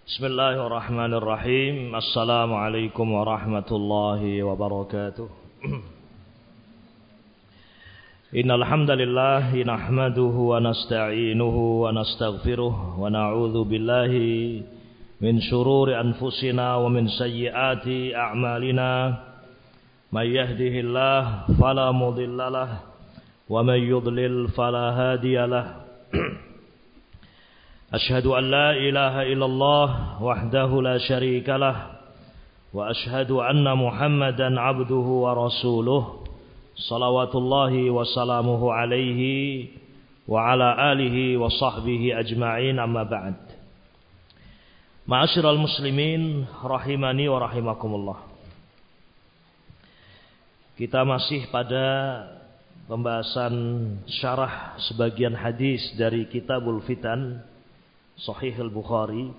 Bismillahirrahmanirrahim. Assalamualaikum warahmatullahi wabarakatuh. Innal hamdalillah nahmaduhu wa nasta'inuhu wa nastaghfiruh wa na'udzu billahi min shururi anfusina wa min sayyiati a'malina. May yahdihillahu fala mudhillalah wa may yudlil fala hadiyalah. أشهد أن لا إله إلا الله وحده لا شريك له وأشهد أن محمدا عبده ورسوله صلوات الله وسلامه عليه وعلى آله وصحبه أجمعين أما بعد. Ma'asyiral muslimin rahimani wa rahimakumullah. Kita masih pada pembahasan syarah sebagian hadis dari Kitabul Fitan Sahih Al-Bukhari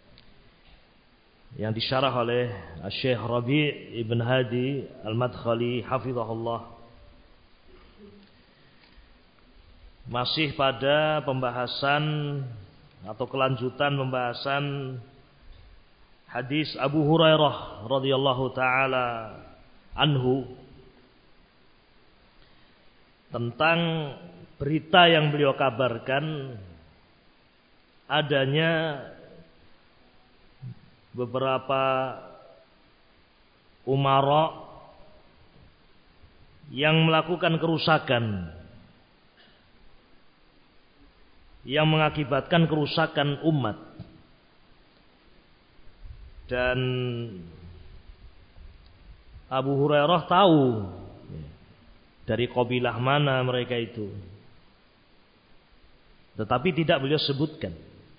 yang disyarah oleh Syekh Rabi' Ibn Hadi Al-Madkhali hafizahullah. Masih pada pembahasan atau kelanjutan pembahasan hadis Abu Hurairah radhiyallahu taala anhu tentang berita yang beliau kabarkan adanya beberapa umara yang melakukan kerusakan yang mengakibatkan kerusakan umat, dan Abu Hurairah tahu dari kabilah mana mereka itu, tetapi tidak beliau sebutkan.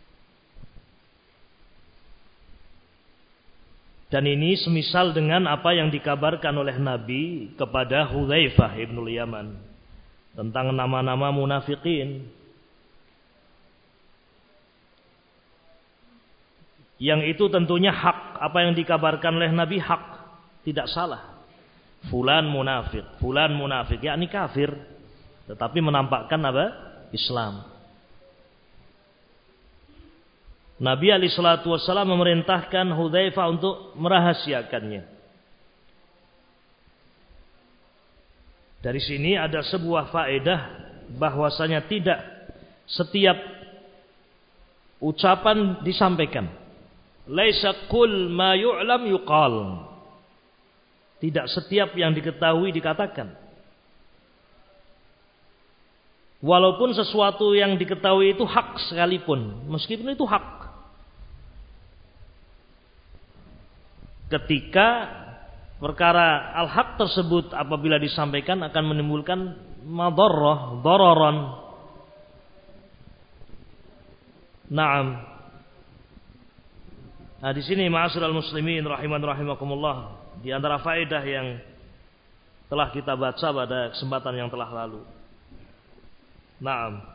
Dan ini semisal dengan apa yang dikabarkan oleh Nabi kepada Hudzaifah ibnul Yaman tentang nama-nama munafikin, yang itu tentunya hak. Apa yang dikabarkan oleh Nabi hak, tidak salah. Fulan munafik, yakni kafir, tetapi menampakkan apa? Islam. Nabi alaihi salatu wassalam memerintahkan Hudzaifah untuk merahasiakannya. Dari sini ada sebuah faedah bahwasanya tidak setiap ucapan disampaikan. Laisa kull ma yu'lam yuqal. Tidak setiap yang diketahui dikatakan. Walaupun sesuatu yang diketahui itu hak sekalipun, meskipun itu hak. Ketika perkara al-haq tersebut apabila disampaikan akan menimbulkan madarrah, dararan. Naam. Nah, di sini ma'asyiral muslimin rahiman rahimakumullah, di antara faedah yang telah kita baca pada kesempatan yang telah lalu. Naam.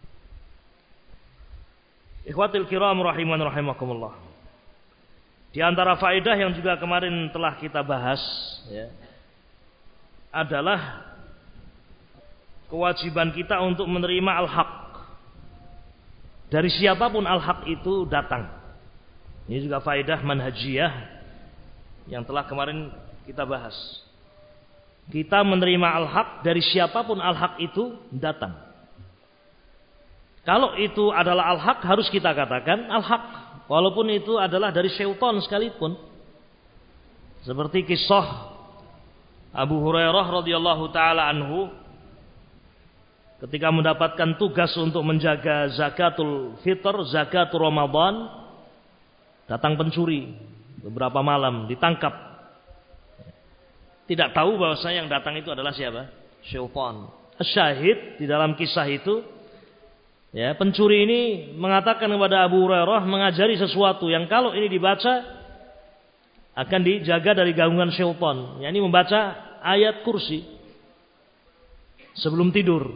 Ikhwatil kiram rahiman rahimakumullah. Di antara faedah yang juga kemarin telah kita bahas ya, adalah kewajiban kita untuk menerima al-haq. Dari siapapun al-haq itu datang. Ini juga faedah manhajiyah yang telah kemarin kita bahas. Kita menerima al-haq dari siapapun al-haq itu datang. Kalau itu adalah al-haq harus kita katakan al-haq. Walaupun itu adalah dari syaitan sekalipun. Seperti kisah Abu Hurairah radhiyallahu taala anhu ketika mendapatkan tugas untuk menjaga zakatul fitr, zakatul Ramadan, datang pencuri beberapa malam, ditangkap. Tidak tahu bahwasanya yang datang itu adalah siapa? Syaitan. Syahid di dalam kisah itu, ya, pencuri ini mengatakan kepada Abu Hurairah, mengajari sesuatu yang kalau ini dibaca akan dijaga dari gangguan syaitan. Yani membaca ayat kursi sebelum tidur.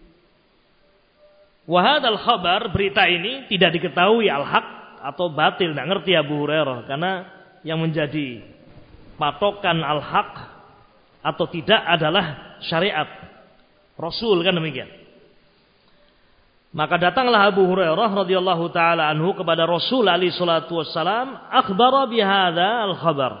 Wahadal khabar, berita ini tidak diketahui al-haq atau batil, tidak ngerti Abu Hurairah, karena yang menjadi patokan al-haq atau tidak adalah syariat Rasul, kan demikian. Maka datanglah Abu Hurairah radhiyallahu taala anhu kepada Rasul alaihi salatu wassalam, akhbara bihadza al-khabar.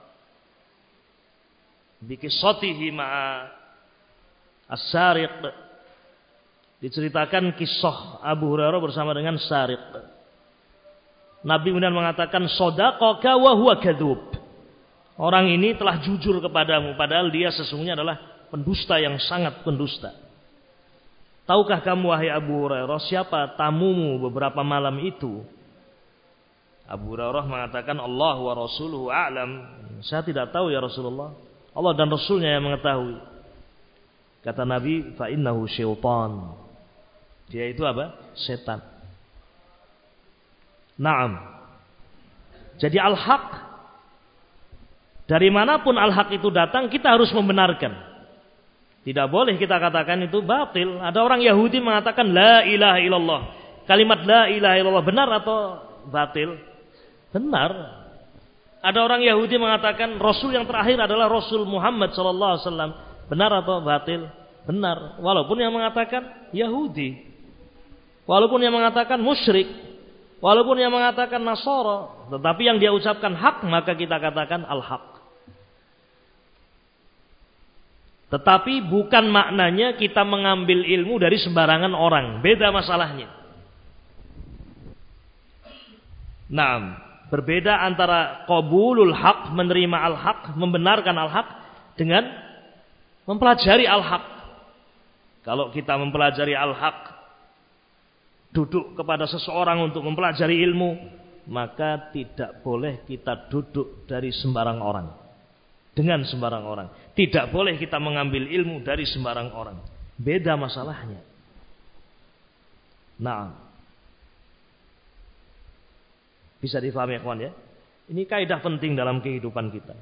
Bi qissatihi ma'a as-sariq. Diceritakan kisah Abu Hurairah bersama dengan sariq. Nabi kemudian mengatakan, "Shadaqaka wa huwa kadzub." Orang ini telah jujur kepadamu padahal dia sesungguhnya adalah pendusta yang sangat pendusta. Tahukah kamu wahai Abu Hurairah siapa tamumu beberapa malam itu? Abu Hurairah mengatakan, Allah wa rasuluhu a'lam. Saya tidak tahu ya Rasulullah. Allah dan Rasulnya yang mengetahui. Kata Nabi, fa innahu syaitan. Dia itu apa? Setan. Naam. Jadi al-haq, dari manapun al-haq itu datang, kita harus membenarkan. Tidak boleh kita katakan itu batil. Ada orang Yahudi mengatakan la ilaha illallah. Kalimat la ilaha illallah benar atau batil? Benar. Ada orang Yahudi mengatakan Rasul yang terakhir adalah Rasul Muhammad SAW. Benar atau batil? Benar. Walaupun yang mengatakan Yahudi. Walaupun yang mengatakan musyrik. Walaupun yang mengatakan Nasara. Tetapi yang dia ucapkan hak, maka kita katakan al-haq. Tetapi bukan maknanya kita mengambil ilmu dari sembarangan orang. Beda masalahnya. Nah, berbeda antara qabulul haq, menerima al-haq, membenarkan al-haq, dengan mempelajari al-haq. Kalau kita mempelajari al-haq, duduk kepada seseorang untuk mempelajari ilmu, maka tidak boleh kita duduk dari sembarang orang. Dengan sembarang orang. Tidak boleh kita mengambil ilmu dari sembarang orang. Beda masalahnya. Nah. Bisa difahami ya kawan ya? Ini kaidah penting dalam kehidupan kita.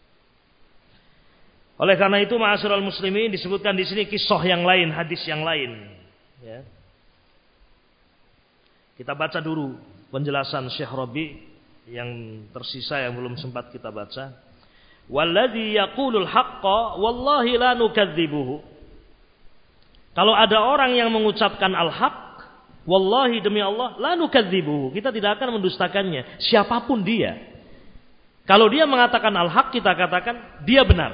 Oleh karena itu ma'asyiral muslimin disebutkan di sini kisah yang lain, hadis yang lain. Ya. Kita baca dulu penjelasan Syekh Rabi yang tersisa yang belum sempat kita baca. Walladzi yaqulul haqqa wallahi la nukadzibuhu. Kalau ada orang yang mengucapkan al-haq, wallahi demi Allah la nukadzibuhu, kita tidak akan mendustakannya, siapapun dia. Kalau dia mengatakan al-haq, kita katakan dia benar.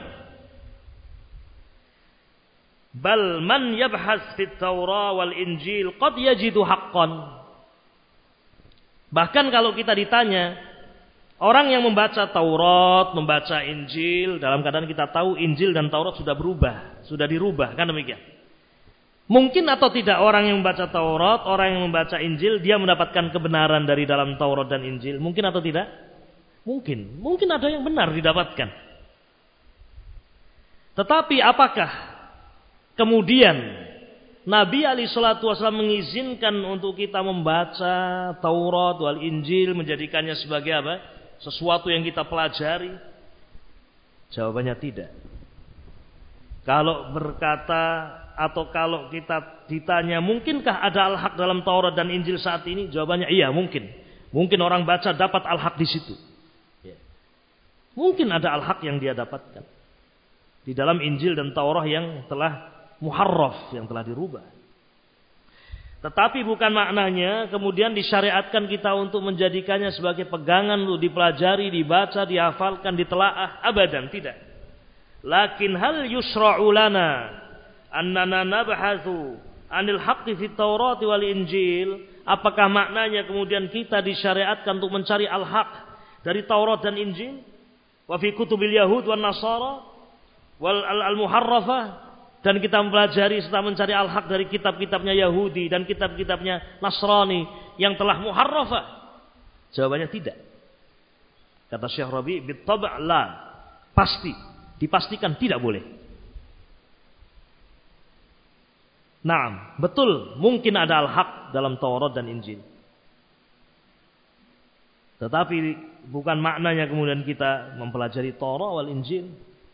Bal man yabhas fit Taurah wal Injil qad yajidu haqqan. Bahkan kalau kita ditanya, orang yang membaca Taurat, membaca Injil, dalam keadaan kita tahu Injil dan Taurat sudah berubah, sudah dirubah, kan demikian. Mungkin atau tidak orang yang membaca Taurat, orang yang membaca Injil, dia mendapatkan kebenaran dari dalam Taurat dan Injil. Mungkin atau tidak? Mungkin. Mungkin ada yang benar didapatkan. Tetapi apakah kemudian Nabi SAW mengizinkan untuk kita membaca Taurat wal Injil, menjadikannya sebagai apa? Sesuatu yang kita pelajari? Jawabannya tidak. Kalau berkata atau kalau kita ditanya, mungkinkah ada al-haq dalam Taurat dan Injil saat ini? Jawabannya iya, mungkin. Mungkin orang baca dapat al-haq di situ. Mungkin ada al-haq yang dia dapatkan di dalam Injil dan Taurat yang telah muharraf, yang telah dirubah. Tetapi bukan maknanya kemudian disyariatkan kita untuk menjadikannya sebagai pegangan untuk dipelajari, dibaca, dihafalkan, ditelaah. Abadan, tidak. Lakin hal yusra'u lana annana nabhathu anil haqqi fit Taurat wal Injil. Apakah maknanya kemudian kita disyariatkan untuk mencari al-haq dari Taurat dan Injil? Wa fi kutubil Yahud wan Nasara wal al-muharrafah. Dan kita mempelajari serta mencari al-haq dari kitab-kitabnya Yahudi dan kitab-kitabnya Nasrani yang telah muharrafah. Jawabannya tidak. Kata Syekh Rabi, bittaba' la. Pasti, dipastikan tidak boleh. Naam, betul, mungkin ada al-haq dalam Taurat dan Injil. Tetapi bukan maknanya kemudian kita mempelajari Taurat wal Injil.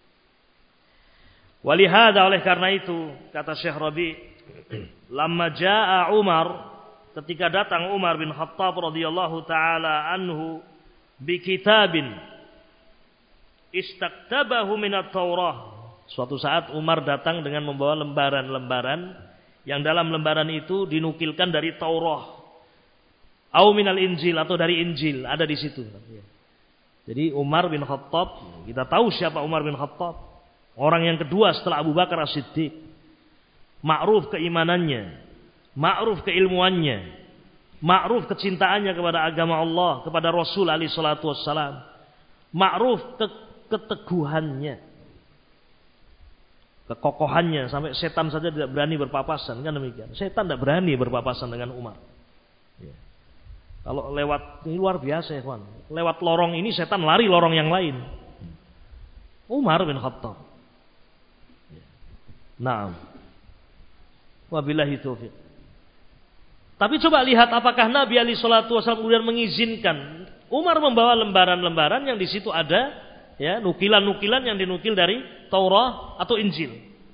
Walihada, oleh karena itu kata Syekh Rabi, lamma jaa Umar, ketika datang Umar bin Khattab radhiyallahu taala anhu bi kitabin istaktabahu min at-Taurah. Suatu saat Umar datang dengan membawa lembaran-lembaran Yang dalam lembaran itu dinukilkan dari Taurat. Au minal Injil, atau dari Injil, ada di situ. Jadi Umar bin Khattab, kita tahu siapa Umar bin Khattab. Orang yang kedua setelah Abu Bakar As-Siddiq. Ma'ruf keimanannya, ma'ruf keilmuannya, ma'ruf kecintaannya kepada agama Allah, kepada Rasul alaihi salatu wassalam. Ma'ruf keteguhannya, kekokohannya, sampai setan saja tidak berani berpapasan, kan demikian. Setan tidak berani berpapasan dengan Umar. Ya. Kalau lewat, ini luar biasa ya kawan. Lewat lorong ini setan lari lorong yang lain. Umar bin Khattab. Naam. Wabillahi taufiq. Tapi coba lihat apakah Nabi alaihi salatu wasallam kemudian mengizinkan Umar membawa lembaran-lembaran yang di situ ada ya, nukilan-nukilan yang dinukil dari Taurat atau Injil.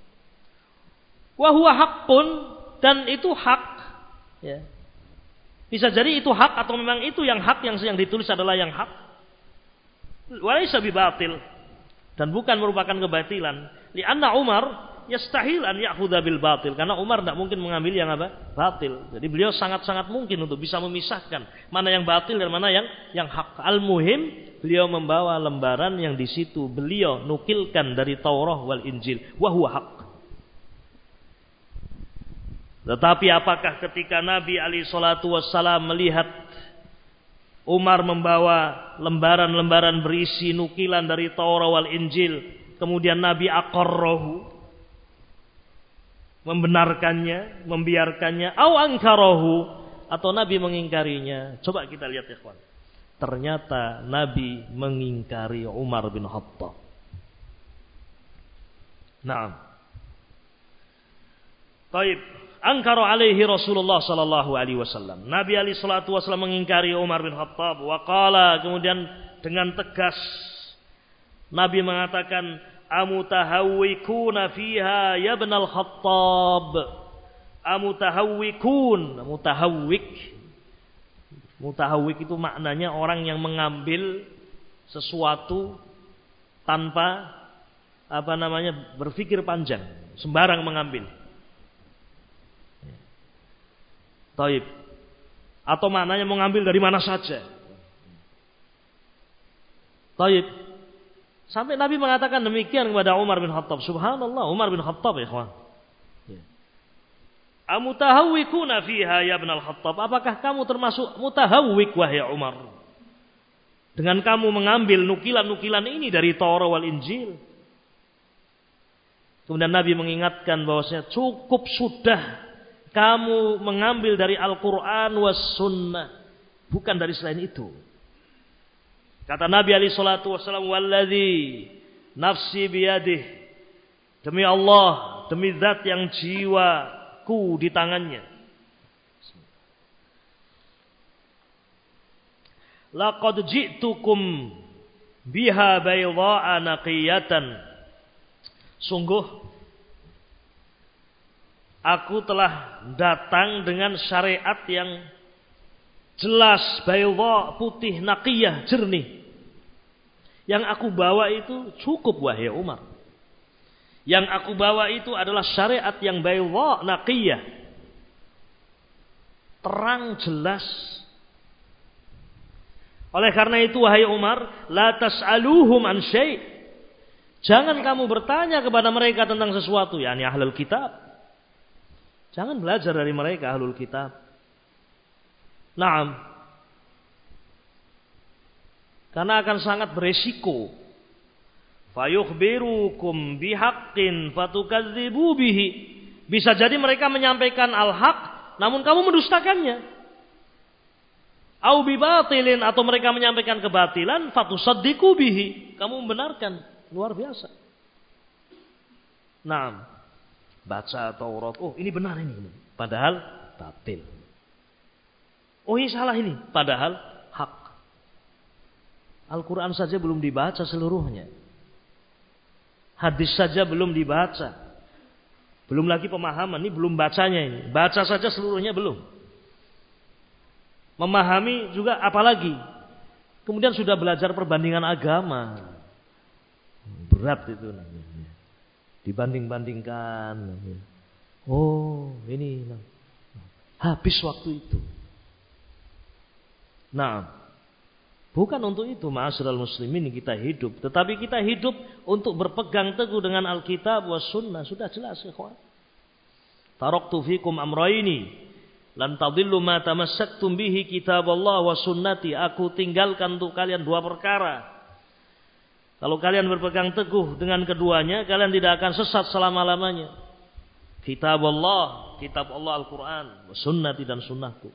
Wa huwa haqqun, dan itu hak ya. Bisa jadi itu hak atau memang itu yang hak, yang ditulis adalah yang hak. Walaysa bibatil, dan bukan merupakan kebatilan. Li'anna Umar yastahil an ya'khudha bil batil, karena Umar tidak mungkin mengambil yang apa? Batil. Jadi beliau sangat-sangat mungkin untuk bisa memisahkan mana yang batil dan mana yang hak. Al-muhim, beliau membawa lembaran yang di situ beliau nukilkan dari Taurat wal Injil, wa huwa haq. Tetapi apakah ketika Nabi alaihi salatu wassalam melihat Umar membawa lembaran-lembaran berisi nukilan dari Taurat wal Injil, kemudian Nabi aqarrahu, membenarkannya, membiarkannya, au ankarahu, atau Nabi mengingkarinya? Coba kita lihat ya kawan. Ternyata Nabi mengingkari Umar bin Khattab. Naam. Baik. Angkara alaihi Rasulullah sallallahu alaihi wasallam. Nabi alaihi salatu wasallam mengingkari Umar bin Khattab. Wa qala, kemudian dengan tegas Nabi mengatakan, amutahawwikuna fiha ya ibnal Khattab. Amutahawwikun, mutahawwik itu maknanya orang yang mengambil sesuatu tanpa berpikir panjang, sembarang mengambil. Taib. Atau maknanya mengambil dari mana saja. Taib. Sampai Nabi mengatakan demikian kepada Umar bin Khattab. Subhanallah, Umar bin Khattab ya kawan. Amutahawwikuna fiha ya ibnal Khattab. Apakah kamu termasuk mutahawwik wahai Umar? Dengan kamu mengambil nukilan-nukilan ini dari Taurat wal Injil. Kemudian Nabi mengingatkan bahwasanya cukup sudah kamu mengambil dari Al-Quran was sunnah, bukan dari selain itu. Kata Nabi alaihi salatu wasallam, walladzi nafsi biyadih, demi Allah, demi zat yang jiwaku di tangannya, laqad ji'tukum biha baydha'a naqiyatan, sungguh aku telah datang dengan syariat yang jelas, baydha, putih, naqiyah, jernih. Yang aku bawa itu cukup wahai Umar. Yang aku bawa itu adalah syariat yang baydha, naqiyah, terang, jelas. Oleh karena itu wahai Umar, la tas'aluhum an syai'. Jangan kamu bertanya kepada mereka tentang sesuatu, yakni ahlul kitab. Jangan belajar dari mereka ahlul kitab. Naam. Karena akan sangat beresiko. Fayukhbirukum bihaqqin fatukadzibu bihi. Bisa jadi mereka menyampaikan al-haq namun kamu mendustakannya. Au bibatilin, atau mereka menyampaikan kebatilan fatusaddiqu bihi. Kamu membenarkan. Luar biasa. Naam. Baca Taurat, oh ini benar ini, padahal batil. Oh ini salah ini, padahal hak. Al-Quran saja belum dibaca seluruhnya. Hadis saja belum dibaca. Belum lagi pemahaman, ini belum bacanya ini. Baca saja seluruhnya belum. Memahami juga apalagi. Kemudian sudah belajar perbandingan agama. Berat itu namanya. Dibanding-bandingkan. Oh, ini habis waktu itu. Nah, bukan untuk itu ma'asyiral muslimin kita hidup, tetapi kita hidup untuk berpegang teguh dengan Alkitab was sunnah. Sudah jelas, ikhwan. Taraktu fikum amrayni lan tadillu ma tamassaktum bihi kitaballah wa sunnati. Aku tinggalkan untuk kalian dua perkara. Kalau kalian berpegang teguh dengan keduanya, kalian tidak akan sesat selama-lamanya. Kitaballah, kitab Allah Al-Quran, wa sunnati dan sunnahku.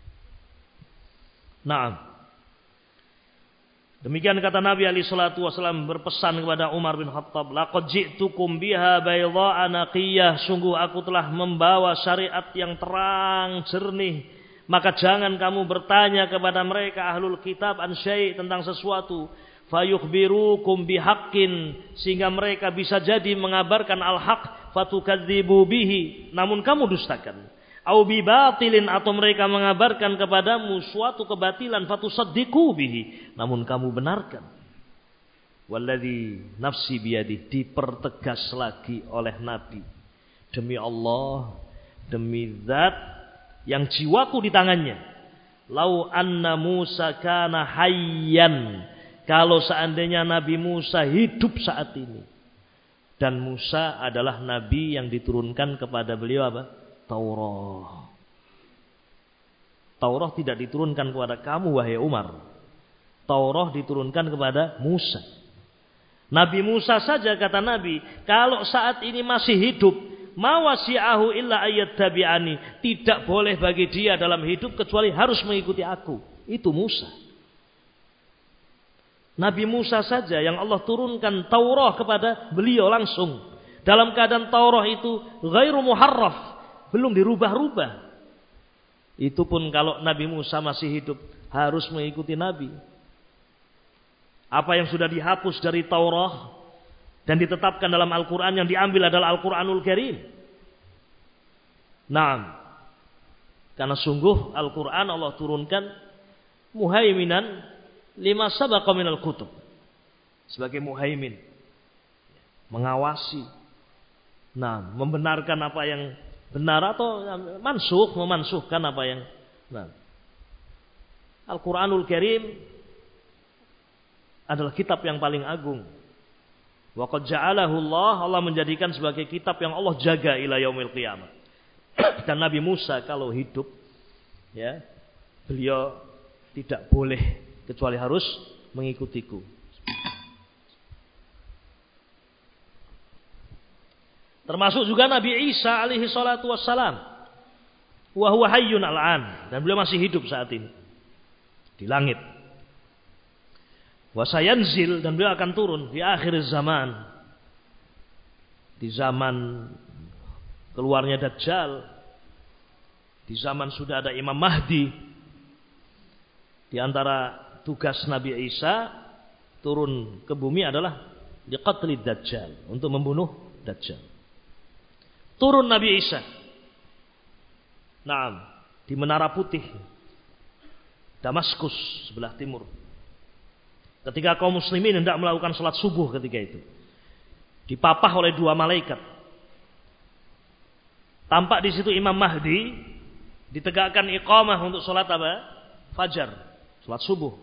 Naam. Demikian kata Nabi alaihi salatu wasallam berpesan kepada Umar bin Khattab, laqad ji'tukum biha baydha'a naqiyah, sungguh aku telah membawa syariat yang terang jernih, maka jangan kamu bertanya kepada mereka ahlul kitab an syai' tentang sesuatu, fayukhbirukum bihaqqin, sehingga mereka bisa jadi mengabarkan al-haq, fatukadzibu bihi, namun kamu dustakan. Au bibatilin, atau mereka mengabarkan kepadamu suatu kebatilan, fatusaddiqu bihi, namun kamu benarkan. Walladzi nafsi biyadihi, dipertegas lagi oleh Nabi, demi Allah, demi zat yang jiwaku di tangannya. Lau anna Musa kana hayyan, kalau seandainya Nabi Musa hidup saat ini, dan Musa adalah nabi yang diturunkan kepada beliau apa? Taurat. Taurat tidak diturunkan kepada kamu wahai Umar. Taurat diturunkan kepada Musa. Nabi Musa saja kata Nabi, kalau saat ini masih hidup, ma wasi'ahu illa ayyattabi'ani, tidak boleh bagi dia dalam hidup kecuali harus mengikuti aku. Itu Musa. Nabi Musa saja yang Allah turunkan Taurat kepada beliau langsung. Dalam keadaan Taurat itu ghairu muharraf, belum dirubah-rubah. Itu pun kalau Nabi Musa masih hidup harus mengikuti Nabi. Apa yang sudah dihapus dari Taurat dan ditetapkan dalam Al-Quran, yang diambil adalah Al-Quranul Karim. Nah, karena sungguh Al-Quran Allah turunkan muhaiminan lima sabaqa minal kutub, sebagai muhaimin, mengawasi, nah, membenarkan apa yang benar atau memansuhkan apa yang benar. Al-Quranul Karim adalah kitab yang paling agung. Wa qad ja'alahu Allah menjadikan sebagai kitab yang Allah jaga ila yaumil qiyamah. Dan Nabi Musa kalau hidup, ya, beliau tidak boleh kecuali harus mengikutiku. Termasuk juga Nabi Isa alaihi salatu wassalam. Wa huwa hayyun al'an, dan beliau masih hidup saat ini di langit. Wa sayanzil, dan beliau akan turun di akhir zaman, di zaman keluarnya Dajjal, di zaman sudah ada Imam Mahdi. Di antara tugas Nabi Isa turun ke bumi adalah liqatlid Dajjal, untuk membunuh Dajjal. Turun Nabi Isa. Naam, di Menara Putih, Damaskus sebelah timur. Ketika kaum muslimin hendak melakukan salat subuh ketika itu, dipapah oleh dua malaikat. Tampak di situ Imam Mahdi, ditegakkan iqamah untuk salat apa? Fajar, salat subuh.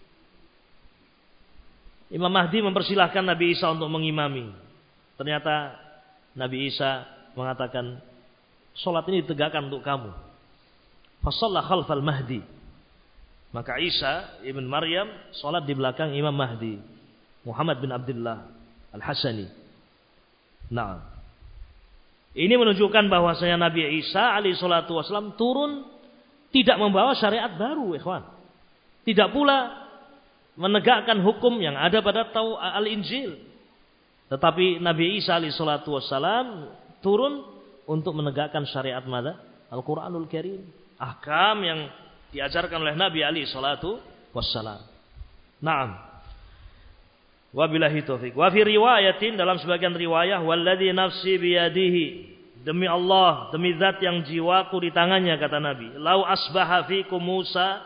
Imam Mahdi mempersilahkan Nabi Isa untuk mengimami. Ternyata Nabi Isa mengatakan, solat ini ditegakkan untuk kamu. Fasalla khalfal Mahdi. Maka Isa ibn Maryam solat di belakang Imam Mahdi, Muhammad bin Abdullah Al-Hasani. Nah, ini menunjukkan bahwasanya Nabi Isa alaihi salatu wasallam turun tidak membawa syariat baru, ikhwan. Tidak pula menegakkan hukum yang ada pada Al-Injil. Tetapi Nabi Isa alaihi salatu wasallam turun untuk menegakkan syariat mana? Al-Quranul Karim. Ahkam yang diajarkan oleh Nabi alaihi salatu wassalam. Naam. Wabillahi taufiq. Wa fi riwayatin, dalam sebagian riwayah, walladzi nafsi biyadihi, demi Allah, demi zat yang jiwaku di tangannya, kata Nabi, lau asbaha fikum Musa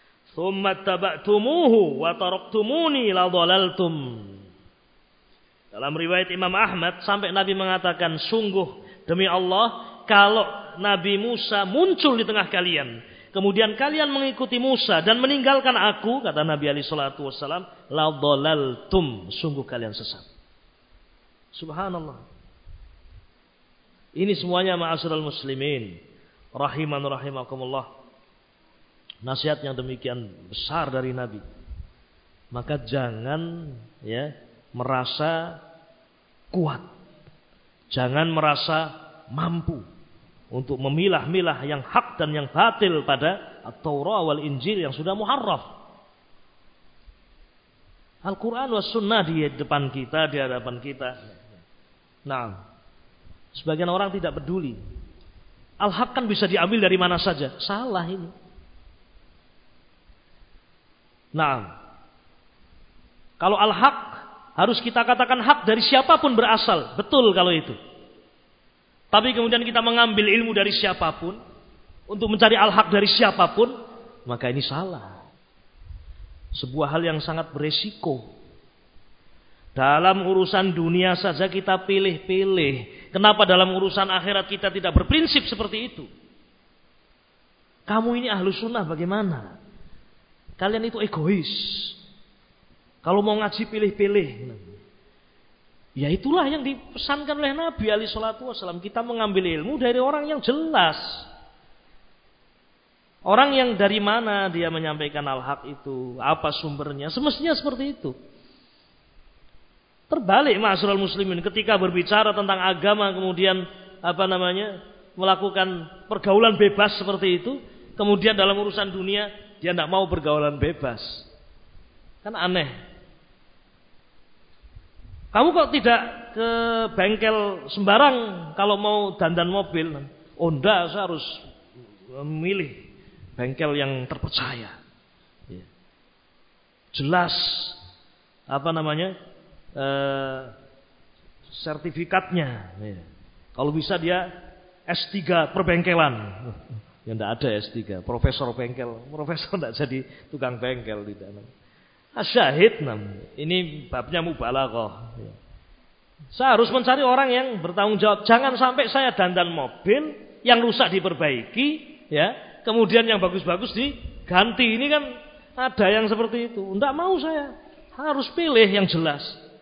thumma taba'tumuhu wa taraktumuni la dhalaltum. Dalam riwayat Imam Ahmad sampai Nabi mengatakan, sungguh demi Allah, kalau Nabi Musa muncul di tengah kalian, kemudian kalian mengikuti Musa dan meninggalkan aku, kata Nabi alaihi salatu wassalam, la dhalaltum, sungguh kalian sesat. Subhanallah. Ini semuanya ma'asyiral muslimin, rahiman rahimakumullah. Nasihat yang demikian besar dari Nabi. Maka jangan merasa kuat. Jangan merasa mampu untuk memilah-milah yang hak dan yang batil pada At-Taurah wal Injil yang sudah muharraf. Al-Quran was sunnah di depan kita, di hadapan kita. Nah, sebagian orang tidak peduli. Al-Haq kan bisa diambil dari mana saja. Salah ini. Nah, kalau Al-Haq harus kita katakan hak dari siapapun berasal. Betul kalau itu. Tapi kemudian kita mengambil ilmu dari siapapun untuk mencari al-haq dari siapapun, maka ini salah. Sebuah hal yang sangat beresiko. Dalam urusan dunia saja kita pilih-pilih. Kenapa dalam urusan akhirat kita tidak berprinsip seperti itu? Kamu ini ahlu sunnah bagaimana? Kalian itu egois. Kalau mau ngaji pilih-pilih. Ya itulah yang dipesankan oleh Nabi alaihi salatu wasallam. Kita mengambil ilmu dari orang yang jelas. Orang yang dari mana dia menyampaikan al-haq itu, apa sumbernya, semestinya seperti itu. Terbalik ma'asyiral muslimin, ketika berbicara tentang agama kemudian melakukan pergaulan bebas seperti itu, kemudian dalam urusan dunia dia tidak mau pergaulan bebas. Kan aneh. Kamu kok tidak ke bengkel sembarang kalau mau dandan mobil? Oh enggak, saya harus memilih bengkel yang terpercaya. Jelas sertifikatnya. Kalau bisa dia S3 perbengkelan. Ya enggak ada S3, profesor bengkel. Profesor enggak jadi tukang bengkel di dalam. Asyahid ini babnya mubalaghah. Saya harus mencari orang yang bertanggung jawab. Jangan sampai saya dandan mobil yang rusak diperbaiki, kemudian yang bagus-bagus diganti. Ini kan ada yang seperti itu. Enggak mau saya. Harus pilih yang jelas.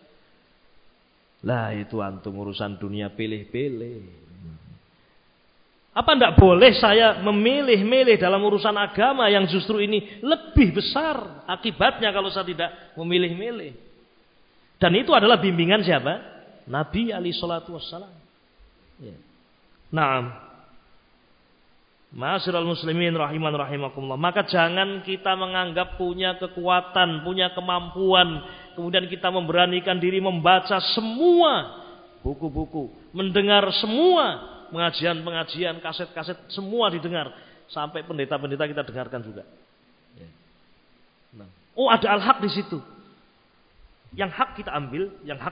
Lah itu antum urusan dunia pilih-pilih. Apa enggak boleh saya memilih-milih dalam urusan agama yang justru ini lebih besar akibatnya kalau saya tidak memilih-milih. Dan itu adalah bimbingan siapa? Nabi alaihi salatu wassalam. Naam. Ma'asyiral muslimin rahiman rahimakumullah. Maka jangan kita menganggap punya kekuatan, punya kemampuan, kemudian kita memberanikan diri membaca semua buku-buku, mendengar semua pengajian-pengajian, kaset-kaset semua didengar, sampai pendeta-pendeta kita dengarkan juga. Oh ada al-haq di situ. Yang hak kita ambil,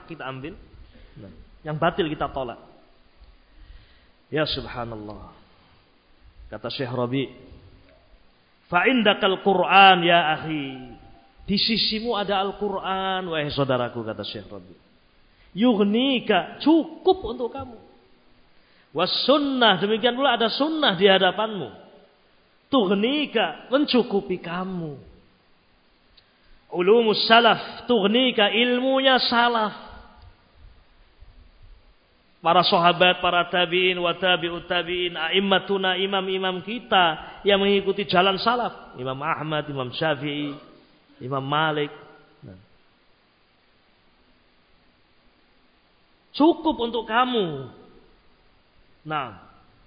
yang batil kita tolak. Ya subhanallah. Kata Syekh Rabi, fa indakal Qur'an ya akhi. Di sisimu ada Al-Qur'an wahai saudaraku, kata Syekh Rabi. Yughnika, cukup untuk kamu. Was sunnah, demikian pula ada sunnah di hadapanmu. Tughnika, mencukupi kamu. Ulumus salaf, tughnika, ilmunya salaf. Para sahabat, para tabi'in, wa tabi'ut tabi'in, a'immatuna, imam-imam kita yang mengikuti jalan salaf. Imam Ahmad, Imam Syafi'i, Imam Malik. Cukup untuk kamu. Nah,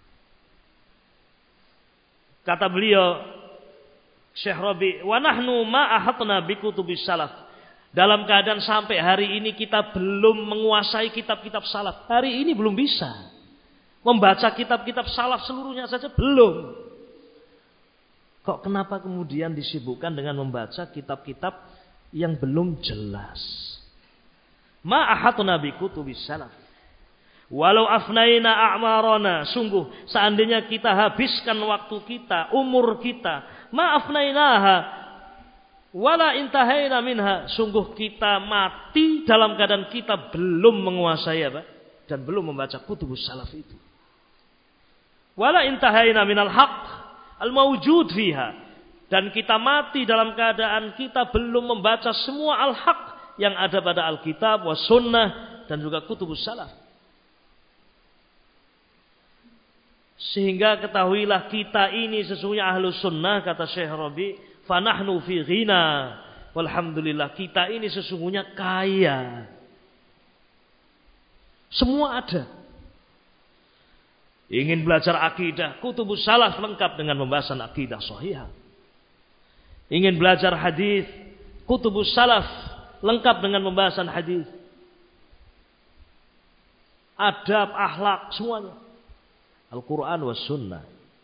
kata beliau Syekh Rabi, wa nahnu ma ahatna bi kutubis salaf. Dalam keadaan sampai hari ini kita belum menguasai kitab-kitab salaf. Hari ini belum bisa membaca kitab-kitab salaf seluruhnya saja belum. Kok kenapa kemudian disibukkan dengan membaca kitab-kitab yang belum jelas? Ma ahatna bi kutubis salaf. Walau afnaina a'marana, sungguh seandainya kita habiskan waktu kita, umur kita, ma afnainaha Wala intahaina minha, sungguh kita mati dalam keadaan kita belum menguasai apa? Dan belum membaca kutubus salaf itu. Wala intahaina minal haq al-mawjud fiha, dan kita mati dalam keadaan kita belum membaca semua al-haq yang ada pada Alkitab was sunnah dan juga kutubus salaf. Sehingga ketahuilah kita ini sesungguhnya ahlus sunnah, kata Syekh Rabi, fanahnu fi ghina, walhamdulillah kita ini sesungguhnya kaya. Semua ada. Ingin belajar akidah, kutubus salaf lengkap dengan pembahasan akidah sahihah. Ingin belajar hadis, kutubus salaf lengkap dengan pembahasan hadis. Adab, akhlak, semuanya. Al-Quran was sunnah.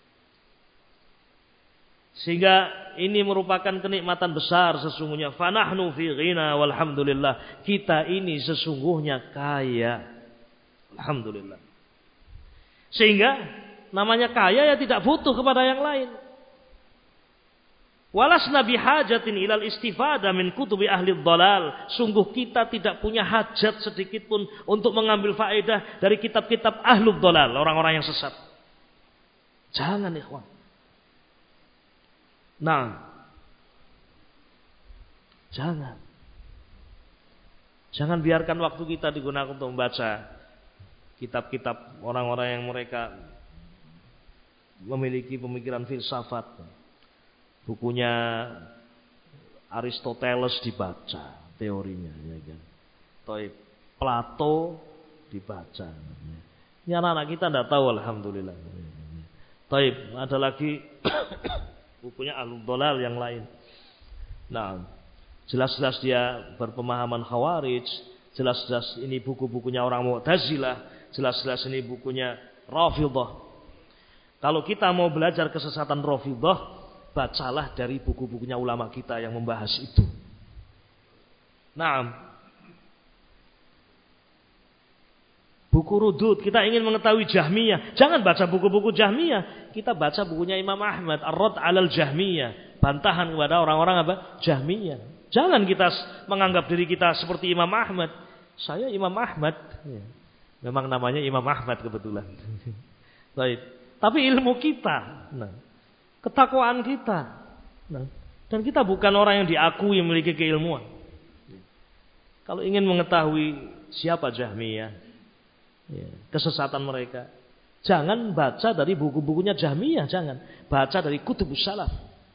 Sehingga ini merupakan kenikmatan besar sesungguhnya. Fanahnu fi ghina walhamdulillah. Kita ini sesungguhnya kaya. Alhamdulillah. Sehingga namanya kaya ya tidak butuh kepada yang lain. Walasna bihajatin ilal istifada min kutubi ahli dhalal. Sungguh kita tidak punya hajat sedikit pun untuk mengambil faedah dari kitab-kitab ahli dhalal, orang-orang yang sesat. Jangan ikhwan. Nah, jangan biarkan waktu kita digunakan untuk membaca kitab-kitab orang-orang yang mereka memiliki pemikiran filsafat. Bukunya Aristoteles dibaca, teorinya, ya kan. Plato dibaca. Ini anak-anak kita tidak tahu, alhamdulillah. Ada lagi bukunya Ahlul Dhalal yang lain. Nah, jelas-jelas dia berpemahaman Khawarij, jelas-jelas ini buku-bukunya orang Mu'tazilah, jelas-jelas ini bukunya Rafidhah. Kalau kita mau belajar kesesatan Rafidhah, bacalah dari buku-bukunya ulama kita yang membahas itu. Nah, buku Rudud, kita ingin mengetahui Jahmiyah, jangan baca buku-buku Jahmiyah. Kita baca bukunya Imam Ahmad, Ar-Radd 'alal Jahmiyah, bantahan kepada orang-orang apa? Jahmiyah. Jangan kita menganggap diri kita seperti Imam Ahmad. Saya Imam Ahmad. Ya. Memang namanya Imam Ahmad kebetulan. Baik. Tapi ilmu kita, ketakwaan kita, dan kita bukan orang yang diakui memiliki keilmuan. Kalau ingin mengetahui siapa Jahmiyah, kesesatan mereka, jangan baca dari buku-bukunya Jahmiyah, jangan baca dari kutubus salaf.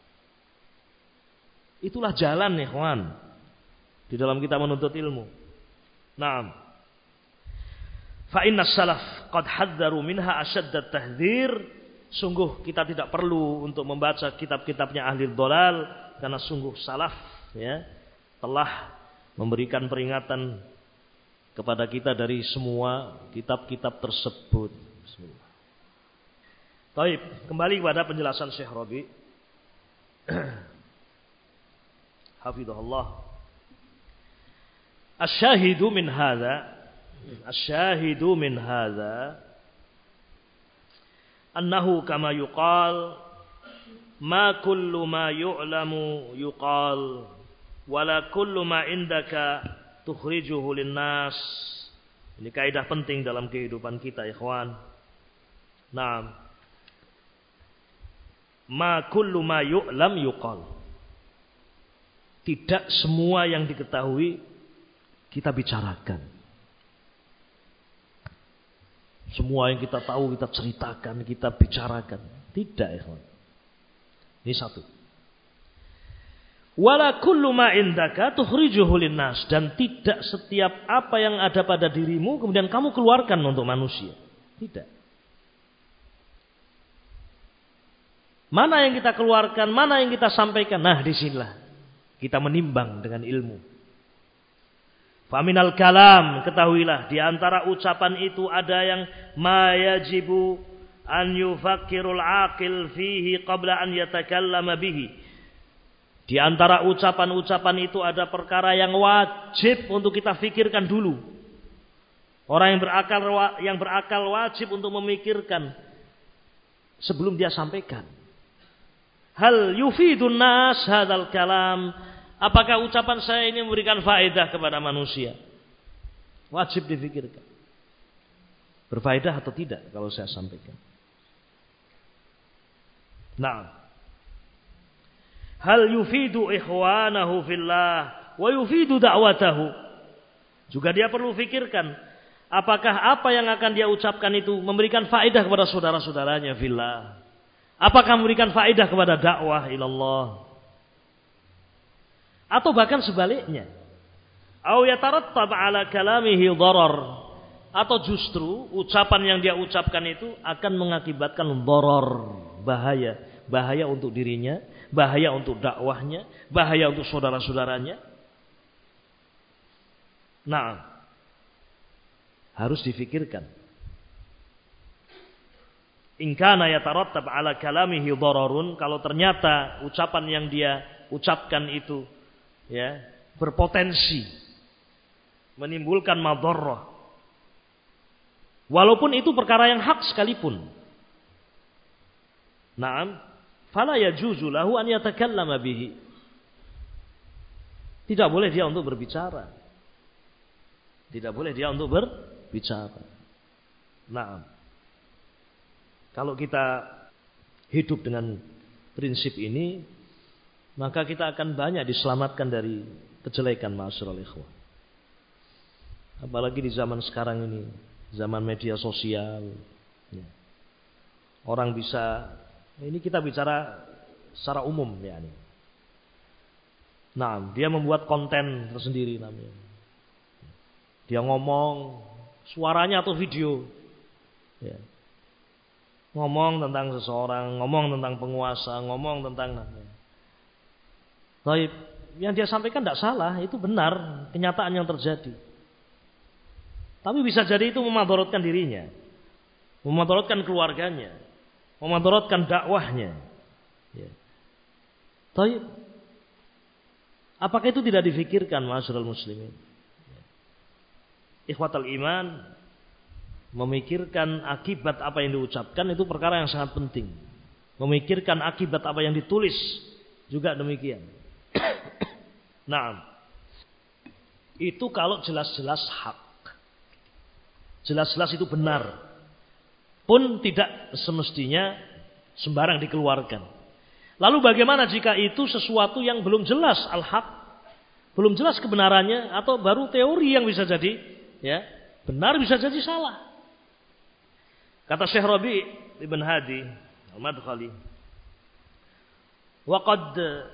Itulah jalan ikhwan di dalam kita menuntut ilmu. Naam. Fa inna salaf qad hadzaru minha ashaddat tahdhir. Sungguh kita tidak perlu untuk membaca kitab-kitabnya ahli dhalal, karena sungguh salaf telah memberikan peringatan kepada kita dari semua kitab-kitab tersebut. Bismillah. Baik, kembali kepada penjelasan Syekh Rabi. Hafizahullah. Asy-syahidu min hadza annahu kama yuqal ma kullu ma yu'lamu yuqal wala kullu ma indaka tukhrijuhu linnas. Ini kaidah penting dalam kehidupan kita ikhwan. Naam. Ma kullu ma yu'lam yuqal. Tidak semua yang diketahui kita bicarakan. Semua yang kita tahu kita ceritakan, kita bicarakan. Tidak, ikhwan. Ini satu. Wala kullu ma indaka tukhrijuhu linnas, dan tidak setiap apa yang ada pada dirimu kemudian kamu keluarkan untuk manusia. Tidak. Mana yang kita keluarkan, mana yang kita sampaikan. Nah, disinilah kita menimbang dengan ilmu. Faminal kalam, ketahuilah di antara ucapan itu ada yang ma yajibu an yufakkirul aqil fihi qabla an yatakallama bihi. Di antara ucapan-ucapan itu ada perkara yang wajib untuk kita fikirkan dulu. Orang yang berakal wajib untuk memikirkan sebelum dia sampaikan. Hal yufidun nas hadzal kalam, Apakah ucapan saya ini memberikan faedah kepada manusia? Wajib difikirkan. Berfaedah atau tidak kalau saya sampaikan. Nah, hal yufidu ikhwanahu fillah wa yufidu da'watahu. Juga dia perlu fikirkan, apakah apa yang akan dia ucapkan itu memberikan faedah kepada saudara-saudaranya fillah? Apakah memberikan faedah kepada dakwah ilallah? Atau bahkan sebaliknya. Au yatarattab ala kalamihi dharar. Atau justru ucapan yang dia ucapkan itu akan mengakibatkan dharar, bahaya. Bahaya untuk dirinya, bahaya untuk dakwahnya, bahaya untuk saudara-saudaranya. Nah, harus difikirkan. In kana yatarattab ala kalamihi dhararun, kalau ternyata ucapan yang dia ucapkan itu ya berpotensi menimbulkan madharrah, walaupun itu perkara yang hak sekalipun. Naam, fala yajuzu lahu an yatakallama bihi. Tidak boleh dia untuk berbicara. Tidak boleh dia untuk berbicara. Naam. Kalau kita hidup dengan prinsip ini, maka kita akan banyak diselamatkan dari kejelekan, ma'asyiral ikhwah. Apalagi di zaman sekarang ini, zaman media sosial. Ya. Orang bisa, ini kita bicara secara umum ya. Nah, dia membuat konten tersendiri namanya. Dia ngomong, suaranya atau video. Ya. Ngomong tentang seseorang, ngomong tentang penguasa, ngomong tentang baik, yang dia sampaikan tidak salah, itu benar, kenyataan yang terjadi. Tapi bisa jadi itu memadaratkan dirinya, memadaratkan keluarganya, memadaratkan dakwahnya. Ya. Baik, apakah itu tidak difikirkan, ma'asyiral muslimin? Ya. Ikhwatal iman, memikirkan akibat apa yang diucapkan itu perkara yang sangat penting. Memikirkan akibat apa yang ditulis juga demikian. Nah, itu kalau jelas-jelas hak, jelas-jelas itu benar, pun tidak semestinya sembarang dikeluarkan. Lalu bagaimana jika itu sesuatu yang belum jelas al-haq, belum jelas kebenarannya, atau baru teori yang bisa jadi ya benar, bisa jadi salah? Kata Syekh Rabi' Ibn Hadi Al-Madkhali, wa qad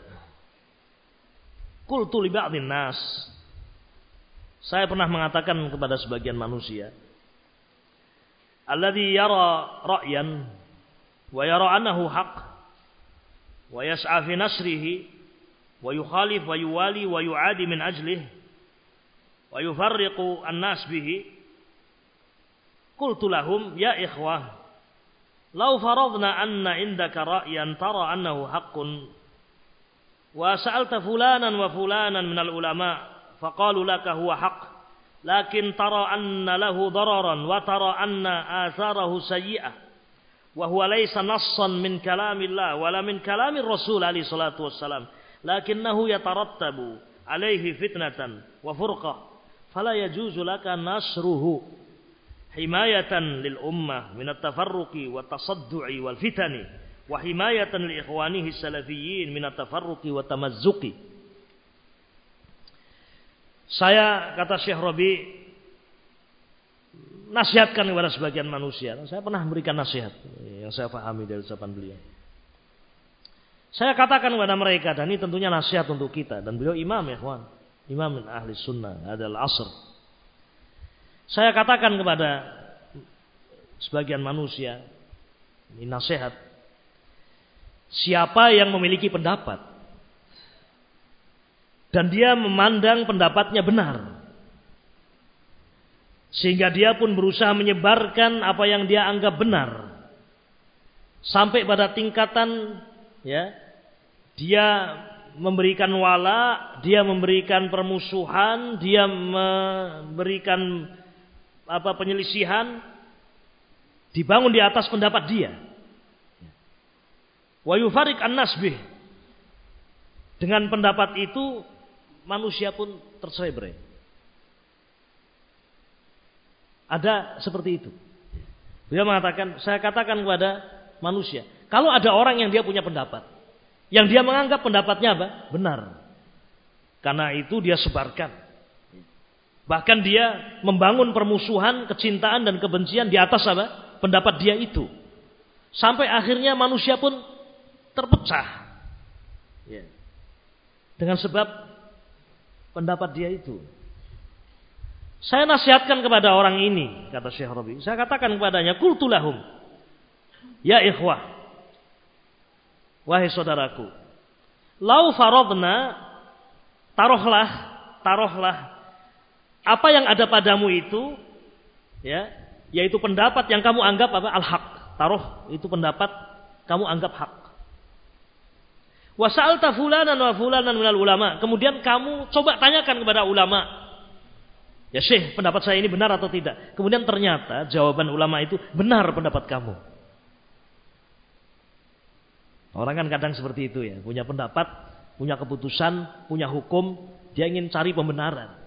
qultu li ba'dhin nas, saya pernah mengatakan kepada sebagian manusia, alladhi yara ra'yan wa yara annahu haq wa yas'a fi nasrihi wa yukhalif wa yuwali wa yu'adi min ajlihi wa yufarriqu an-nas bihi. Qultu lahum ya ikhwah, law faradna anna indaka ra'yan tara annahu haqqun wa sa'alta fulanan wa fulanan minal ulama faqalu laka huwa haqq, lakin tara anna lahu dararan wa tara anna atharahu sayyi'ah wa huwa laysa nassan min kalamillah wala min kalamir rasul alaihi salatu wassalam, lakinnahu yatarattabu alaihi fitnatan wa furqah, fala yajuzu laka nasruhu himayatan lil ummah min at-tafarruqi wa tasaddu'i wal fitani wa himayatan li ikhwanihi salafiyyin min at-tafarruqi wa tamazzuqi. Saya, kata Syekh Rabi, nasihatkan kepada sebagian manusia. Saya pernah memberikan nasihat yang saya pahami dari ucapan beliau. Saya katakan kepada mereka, dan ini tentunya nasihat untuk kita, dan beliau imam ya kawan, imam min ahli sunnah adalah asr. Saya katakan kepada sebagian manusia, ini nasihat, siapa yang memiliki pendapat dan dia memandang pendapatnya benar, sehingga dia pun berusaha menyebarkan apa yang dia anggap benar, sampai pada tingkatan ya dia memberikan wala, dia memberikan permusuhan, dia memberikan penyelisihan, dibangun di atas pendapat dia. Wa yufarik an-nasbih, dengan pendapat itu manusia pun tercerai-berai. Ada seperti itu. Dia mengatakan, saya katakan kepada manusia, kalau ada orang yang dia punya pendapat, yang dia menganggap pendapatnya apa? Benar. Karena itu dia sebarkan. Bahkan dia membangun permusuhan, kecintaan dan kebencian di atas apa? Pendapat dia itu. Sampai akhirnya manusia pun terpecah. Dengan sebab pendapat dia itu. Saya nasihatkan kepada orang ini, kata Syekh Rabi. Saya katakan kepadanya, qultu lahum, ya ikhwah, wahai saudaraku, lau faradna, taruhlah apa yang ada padamu itu, ya, yaitu pendapat yang kamu anggap apa? Al-haq. Taruh itu pendapat kamu anggap hak. Wa sa'alta fulanan wa fulanan minal ulama. Kemudian kamu coba tanyakan kepada ulama. Ya Syekh, pendapat saya ini benar atau tidak? Kemudian ternyata jawaban ulama itu benar pendapat kamu. Orang kan kadang seperti itu ya, punya pendapat, punya keputusan, punya hukum, dia ingin cari pembenaran.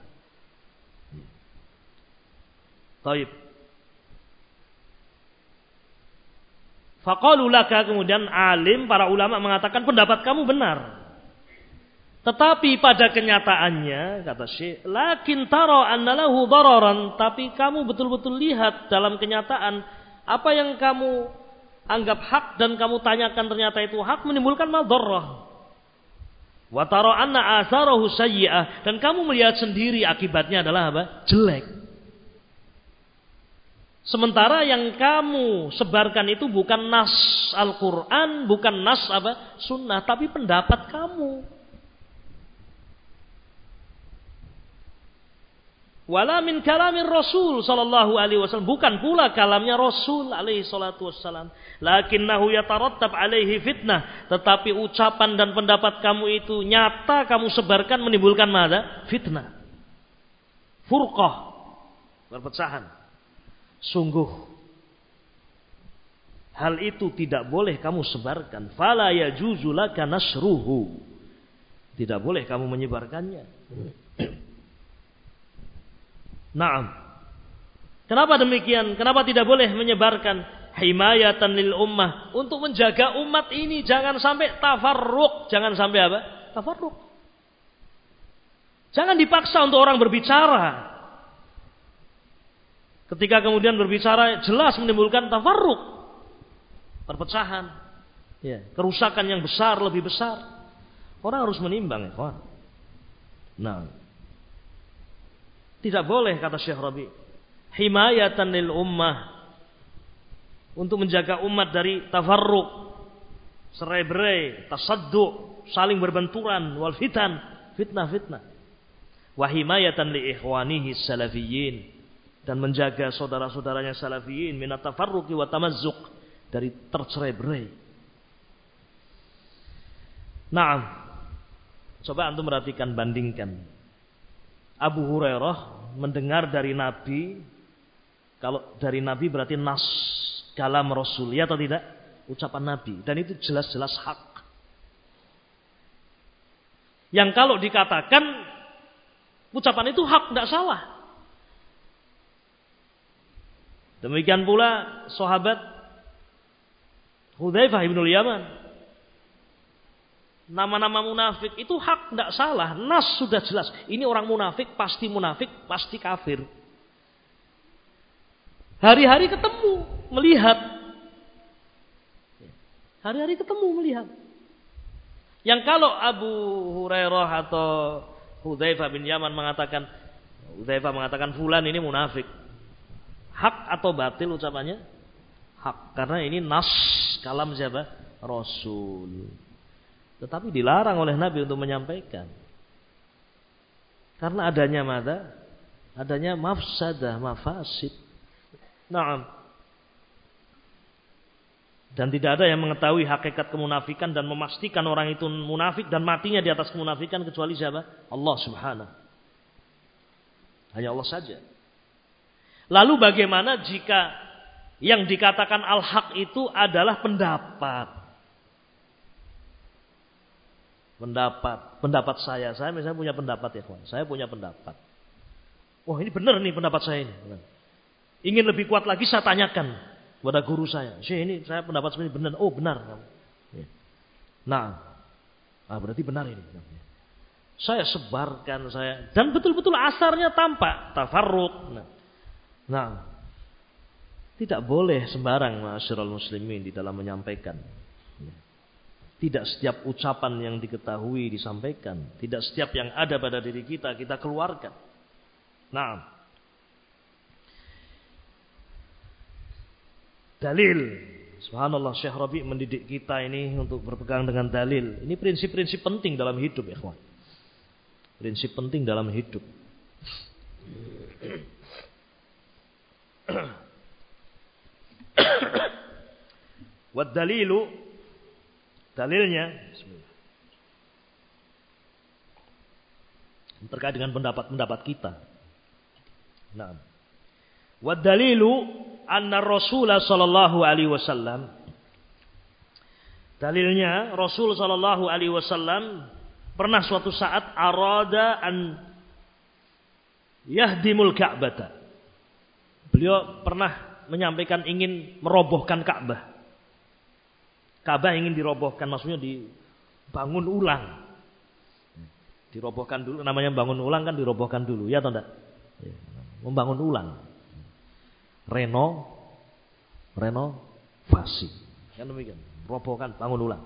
Taib. Faqalu laka, kemudian alim, para ulama mengatakan pendapat kamu benar. Tetapi pada kenyataannya, kata Syekh, lakin tara anna lahu dararan, tapi kamu betul-betul lihat dalam kenyataan apa yang kamu anggap hak dan kamu tanyakan ternyata itu hak menimbulkan madharrah. Wa tara anna atharahu sayyi'ah, dan kamu melihat sendiri akibatnya adalah apa? Jelek. Sementara yang kamu sebarkan itu bukan nas Al-Quran, bukan nas apa? Sunnah, tapi pendapat kamu. Wala min kalamin Rasul sallallahu alaihi wasallam, bukan pula kalamnya Rasul alaihi salatu wassalam. Lakinnahu yatarattab alaihi fitnah, tetapi ucapan dan pendapat kamu itu nyata kamu sebarkan menimbulkan mana? Fitnah. Furqah, perpecahan. Sungguh hal itu tidak boleh kamu sebarkan. Fala yajuzu laka nasruhu, tidak boleh kamu menyebarkannya. Naam. Kenapa demikian? Kenapa tidak boleh menyebarkan? Himayatan lil ummah, untuk menjaga umat ini jangan sampai tafarruq, jangan sampai apa? Tafarruq. Jangan dipaksa untuk orang berbicara. Ketika kemudian berbicara jelas menimbulkan tafarruq, perpecahan, ya, kerusakan yang besar, lebih besar. Orang harus menimbang, ya. Nah, tidak boleh, kata Syekh Rabi, himayatan lil ummah, untuk menjaga umat dari tafarruq, serai-berai, tasaddu, saling berbenturan, wal fitnah. Wa himayatan li ikhwanihi salafiyyin, dan menjaga saudara-saudaranya salafiyin minat tafarruqi wa tamazzuq, dari tercerai-berai. Naam. Coba antum perhatikan, bandingkan. Abu Hurairah mendengar dari Nabi, kalau dari Nabi berarti nas, kalam Rasul, ya atau tidak? Ucapan Nabi, dan itu jelas-jelas hak. Yang kalau dikatakan ucapan itu hak, tidak salah. Demikian pula sahabat Hudzaifah bin Yaman. Nama-nama munafik itu hak, tidak salah. Nas sudah jelas. Ini orang munafik, pasti kafir. Hari-hari ketemu, melihat. Hari-hari ketemu, melihat. Yang kalau Abu Hurairah atau Hudzaifah bin Yaman mengatakan, Hudzaifah mengatakan fulan ini munafik. Hak atau batil ucapannya? Hak. Karena ini nas kalam siapa? Rasul. Tetapi dilarang oleh Nabi untuk menyampaikan. Karena adanya mada? Adanya mafsadah, mafasid. Naam. Dan tidak ada yang mengetahui hakikat kemunafikan dan memastikan orang itu munafik dan matinya di atas kemunafikan kecuali siapa? Allah Subhanahu. Hanya Allah saja. Lalu bagaimana jika yang dikatakan al-haq itu adalah pendapat? pendapat saya misalnya punya pendapat ya kawan. Saya punya pendapat. Wah ini benar nih pendapat saya ini. Ingin lebih kuat lagi saya tanyakan kepada guru saya. Ini saya pendapat seperti benar. Oh benar. Nah, berarti benar ini. Saya sebarkan dan betul-betul asarnya tampak tafarruq. Nah, tidak boleh sembarang ma'asyiral muslimin di dalam menyampaikan. Tidak setiap ucapan yang diketahui disampaikan. Tidak setiap yang ada pada diri kita keluarkan. Nah, dalil. Subhanallah, Syekh Rabi mendidik kita ini untuk berpegang dengan dalil. Ini prinsip-prinsip penting dalam hidup ya kawan. Prinsip penting dalam hidup. Wad dalilu, dalilnya terkait dengan pendapat kita. Nah, wad dalilu anna Rasulullah sallallahu alaihi wasallam, dalilnya Rasul sallallahu alaihi wasallam pernah suatu saat arada an yahdimul Ka'bata. Beliau pernah menyampaikan ingin merobohkan Ka'bah. Ka'bah ingin dirobohkan, maksudnya dibangun ulang. Dirobohkan dulu, namanya bangun ulang kan dirobohkan dulu, ya atau enggak? Ya, membangun ulang. Renovasi. Kan demikian. Robohkan, bangun ulang.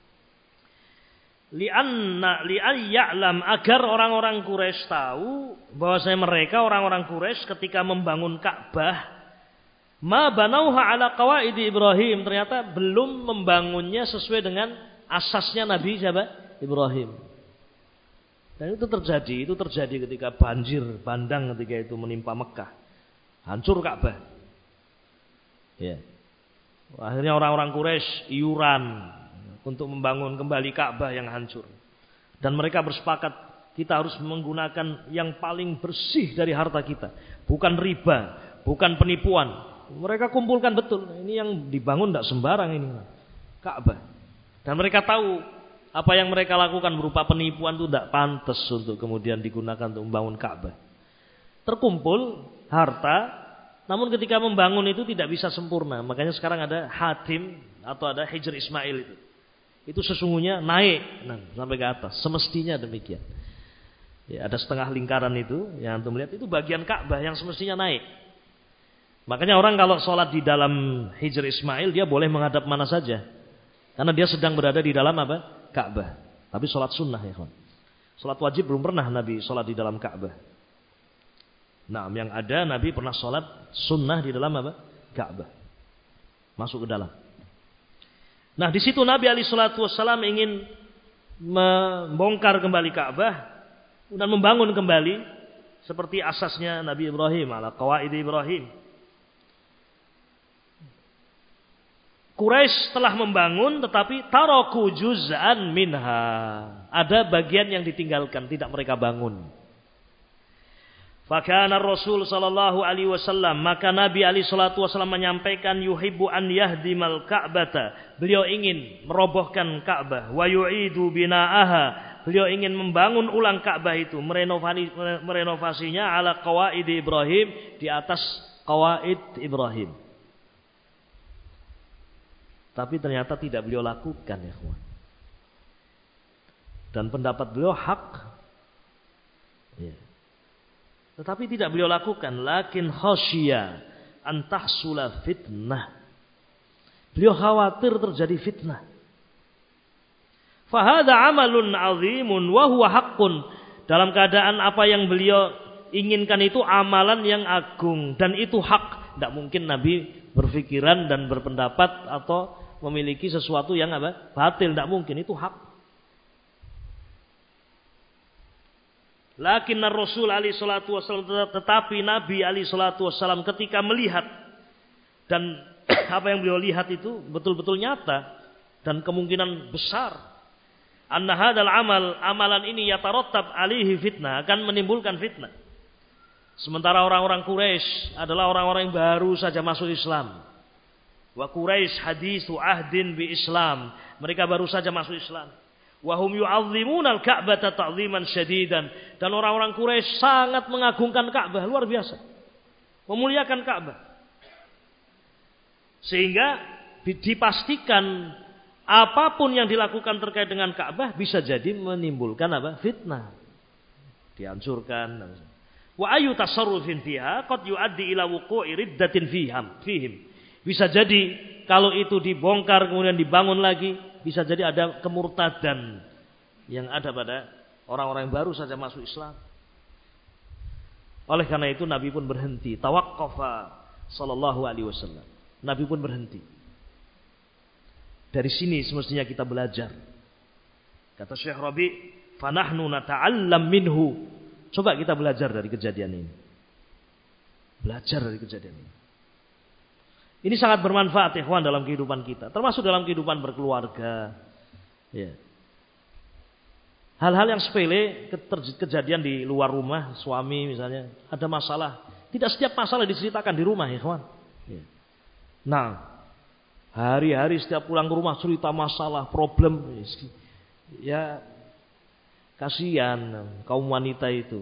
Li'an ya'lam, agar orang-orang Quraisy tahu bahwasanya mereka orang-orang Quraisy ketika membangun Ka'bah ma banauha ala qawaidi Ibrahim, ternyata belum membangunnya sesuai dengan asasnya Nabi siapa? Ibrahim. Dan itu terjadi ketika banjir bandang ketika itu menimpa Mekah. Hancur Ka'bah. Ya. Akhirnya orang-orang Quraisy iuran untuk membangun kembali Ka'bah yang hancur. Dan mereka bersepakat kita harus menggunakan yang paling bersih dari harta kita, bukan riba, bukan penipuan. Mereka kumpulkan betul, ini yang dibangun tidak sembarang ini Ka'bah. Dan mereka tahu apa yang mereka lakukan berupa penipuan itu tidak pantas untuk kemudian digunakan untuk membangun Ka'bah. Terkumpul harta, namun ketika membangun itu tidak bisa sempurna. Makanya sekarang ada Hatim atau ada Hijr Ismail itu. Itu sesungguhnya naik sampai ke atas. Semestinya demikian. Ya, ada setengah lingkaran itu yang antum lihat itu bagian Ka'bah yang semestinya naik. Makanya orang kalau sholat di dalam Hijr Ismail dia boleh menghadap mana saja, karena dia sedang berada di dalam apa? Ka'bah. Tapi sholat sunnah ya kawan. Sholat wajib belum pernah Nabi sholat di dalam Ka'bah. Nah, yang ada Nabi pernah sholat sunnah di dalam apa? Ka'bah. Masuk ke dalam. Nah, di situ Nabi alaihi salatu wassalam ingin membongkar kembali Ka'bah dan membangun kembali seperti asasnya Nabi Ibrahim, ala qawaid Ibrahim. Quraisy telah membangun tetapi taraku juz'an minha. Ada bagian yang ditinggalkan, tidak mereka bangun. Fakana Rasul sallallahu alaihi wasallam, maka Nabi alaihi salatu wasallam menyampaikan yuhibbu an yahdimal Ka'bata. Beliau ingin merobohkan Ka'bah, wa yu'idu bina'aha. Beliau ingin membangun ulang Ka'bah itu, merenovasinya ala qawaid Ibrahim, di atas qawaid Ibrahim. Tapi ternyata tidak beliau lakukan ya kawan. Dan pendapat beliau hak. Ya. Tetapi tidak beliau lakukan. Lakin khasyiya an tahsula fitnah. Beliau khawatir terjadi fitnah. Fahada amalun azimun wa huwa haqqun. Dalam keadaan apa yang beliau inginkan itu amalan yang agung. Dan itu hak. Tidak mungkin Nabi berpikiran dan berpendapat atau memiliki sesuatu yang apa? Batil, tidak mungkin, itu hak. Lakin Rasul alaihi salatu wasallam, tetapi Nabi alaihi salatu wasallam ketika melihat dan apa yang beliau lihat itu betul-betul nyata dan kemungkinan besar anna hadzal amalan ini yatarattab alaihi fitnah, akan menimbulkan fitnah. Sementara orang-orang Quraisy adalah orang-orang yang baru saja masuk Islam. Wa Quraisy haditsu ahdin bi Islam. Mereka baru saja masuk Islam. Wa hum yu'azzimuna al-Ka'bata ta'ziman syadidan. Dan orang-orang Quraisy sangat mengagungkan Ka'bah, luar biasa. Memuliakan Ka'bah. Sehingga dipastikan apapun yang dilakukan terkait dengan Ka'bah bisa jadi menimbulkan apa? Fitnah. Dihancurkan. Wa ayu tasarrufin fiha qad yuaddi ila wuqu'i riddatin fihim. Bisa jadi kalau itu dibongkar kemudian dibangun lagi, bisa jadi ada kemurtadan yang ada pada orang-orang yang baru saja masuk Islam. Oleh karena itu Nabi pun berhenti. Tawaqqafa sallallahu alaihi wasallam. Nabi pun berhenti. Dari sini semestinya kita belajar. Kata Syekh Rabi, "Fanahnu nata'allam minhu." Coba kita belajar dari kejadian ini. Belajar dari kejadian ini. Ini sangat bermanfaat ikhwan dalam kehidupan kita, termasuk dalam kehidupan berkeluarga. Ya. Hal-hal yang sepele kejadian di luar rumah, suami misalnya ada masalah. Tidak setiap masalah diceritakan di rumah ikhwan. Ya. Nah, hari-hari setiap pulang ke rumah cerita masalah, problem. Ya, kasihan kaum wanita itu.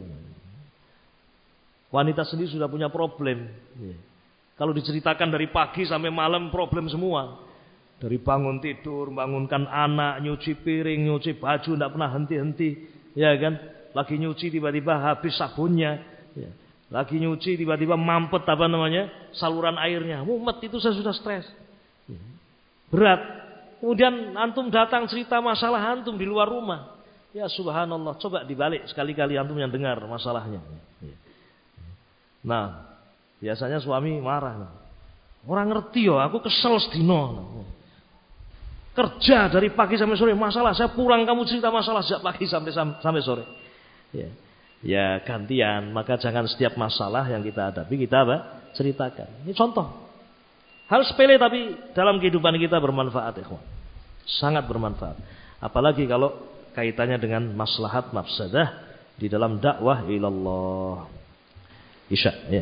Wanita sendiri sudah punya problem. Ya. Kalau diceritakan dari pagi sampai malam problem semua. Dari bangun tidur, bangunkan anak, nyuci piring, nyuci baju, tidak pernah henti-henti. Ya kan? Lagi nyuci tiba-tiba habis sabunnya. Ya. Lagi nyuci tiba-tiba mampet saluran airnya. Mumet itu saya sudah stres. Ya. Berat. Kemudian antum datang cerita masalah antum di luar rumah. Ya subhanallah. Coba dibalik sekali-kali antum yang dengar masalahnya. Ya. Nah. Biasanya suami marah. Orang ngerti yo, aku kesel sedino. Kerja dari pagi sampai sore masalah. Saya pulang kamu cerita masalah sejak pagi sampai sore. Ya gantian. Maka jangan setiap masalah yang kita hadapi kita ceritakan. Ini contoh. Hal sepele tapi dalam kehidupan kita bermanfaat, ikhwan. Sangat bermanfaat. Apalagi kalau kaitannya dengan maslahat mafsadah di dalam dakwah ilallah. Isya, ya.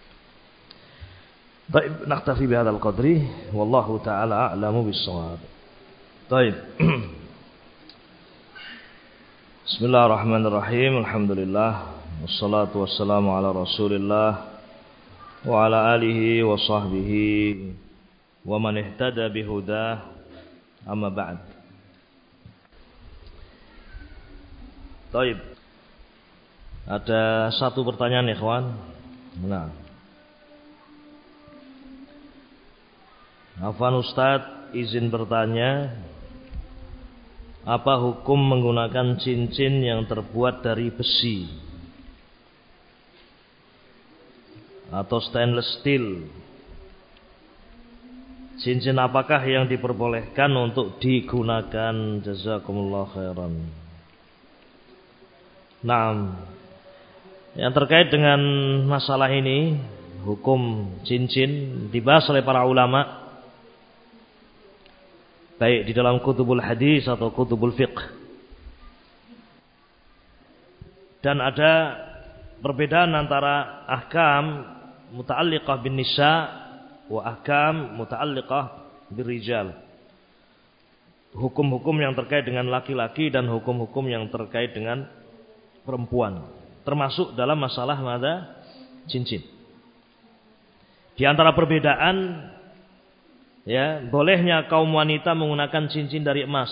Baik, naktafi bihadzal qadri wallahu taala a'lamu bis-shawab. Baik. Bismillahirrahmanirrahim. Alhamdulillah wassalatu wassalamu ala Rasulillah wa ala alihi wa sahbihi wa man ihtada bihudah. Amma ba'd. Baik. Ada satu pertanyaan ikhwan. Nah. Afwan Ustadz, izin bertanya, apa hukum menggunakan cincin yang terbuat dari besi atau stainless steel? Cincin apakah yang diperbolehkan untuk digunakan? Jazakumullah khairan. Nah, yang terkait dengan masalah ini, hukum cincin dibahas oleh para ulama, baik di dalam kutubul hadis atau kutubul fiqh. Dan ada perbedaan antara ahkam muta'alliqah bin nisa wa ahkam muta'alliqah bir rijal. Hukum-hukum yang terkait dengan laki-laki dan hukum-hukum yang terkait dengan perempuan, termasuk dalam masalah cincin. Di antara perbedaan, ya, bolehnya kaum wanita menggunakan cincin dari emas.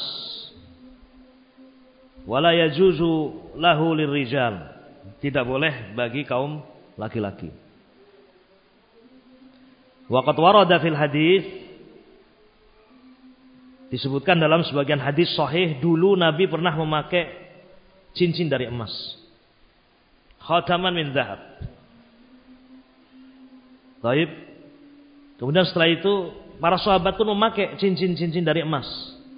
Wala yajuzu lahu lirrijal. Tidak boleh bagi kaum laki-laki. Wa qad warada fil hadis, disebutkan dalam sebagian hadis sahih, dulu Nabi pernah memakai cincin dari emas. Khataman min dzahab. Baik. Kemudian setelah itu para sahabat pun memakai cincin-cincin dari emas.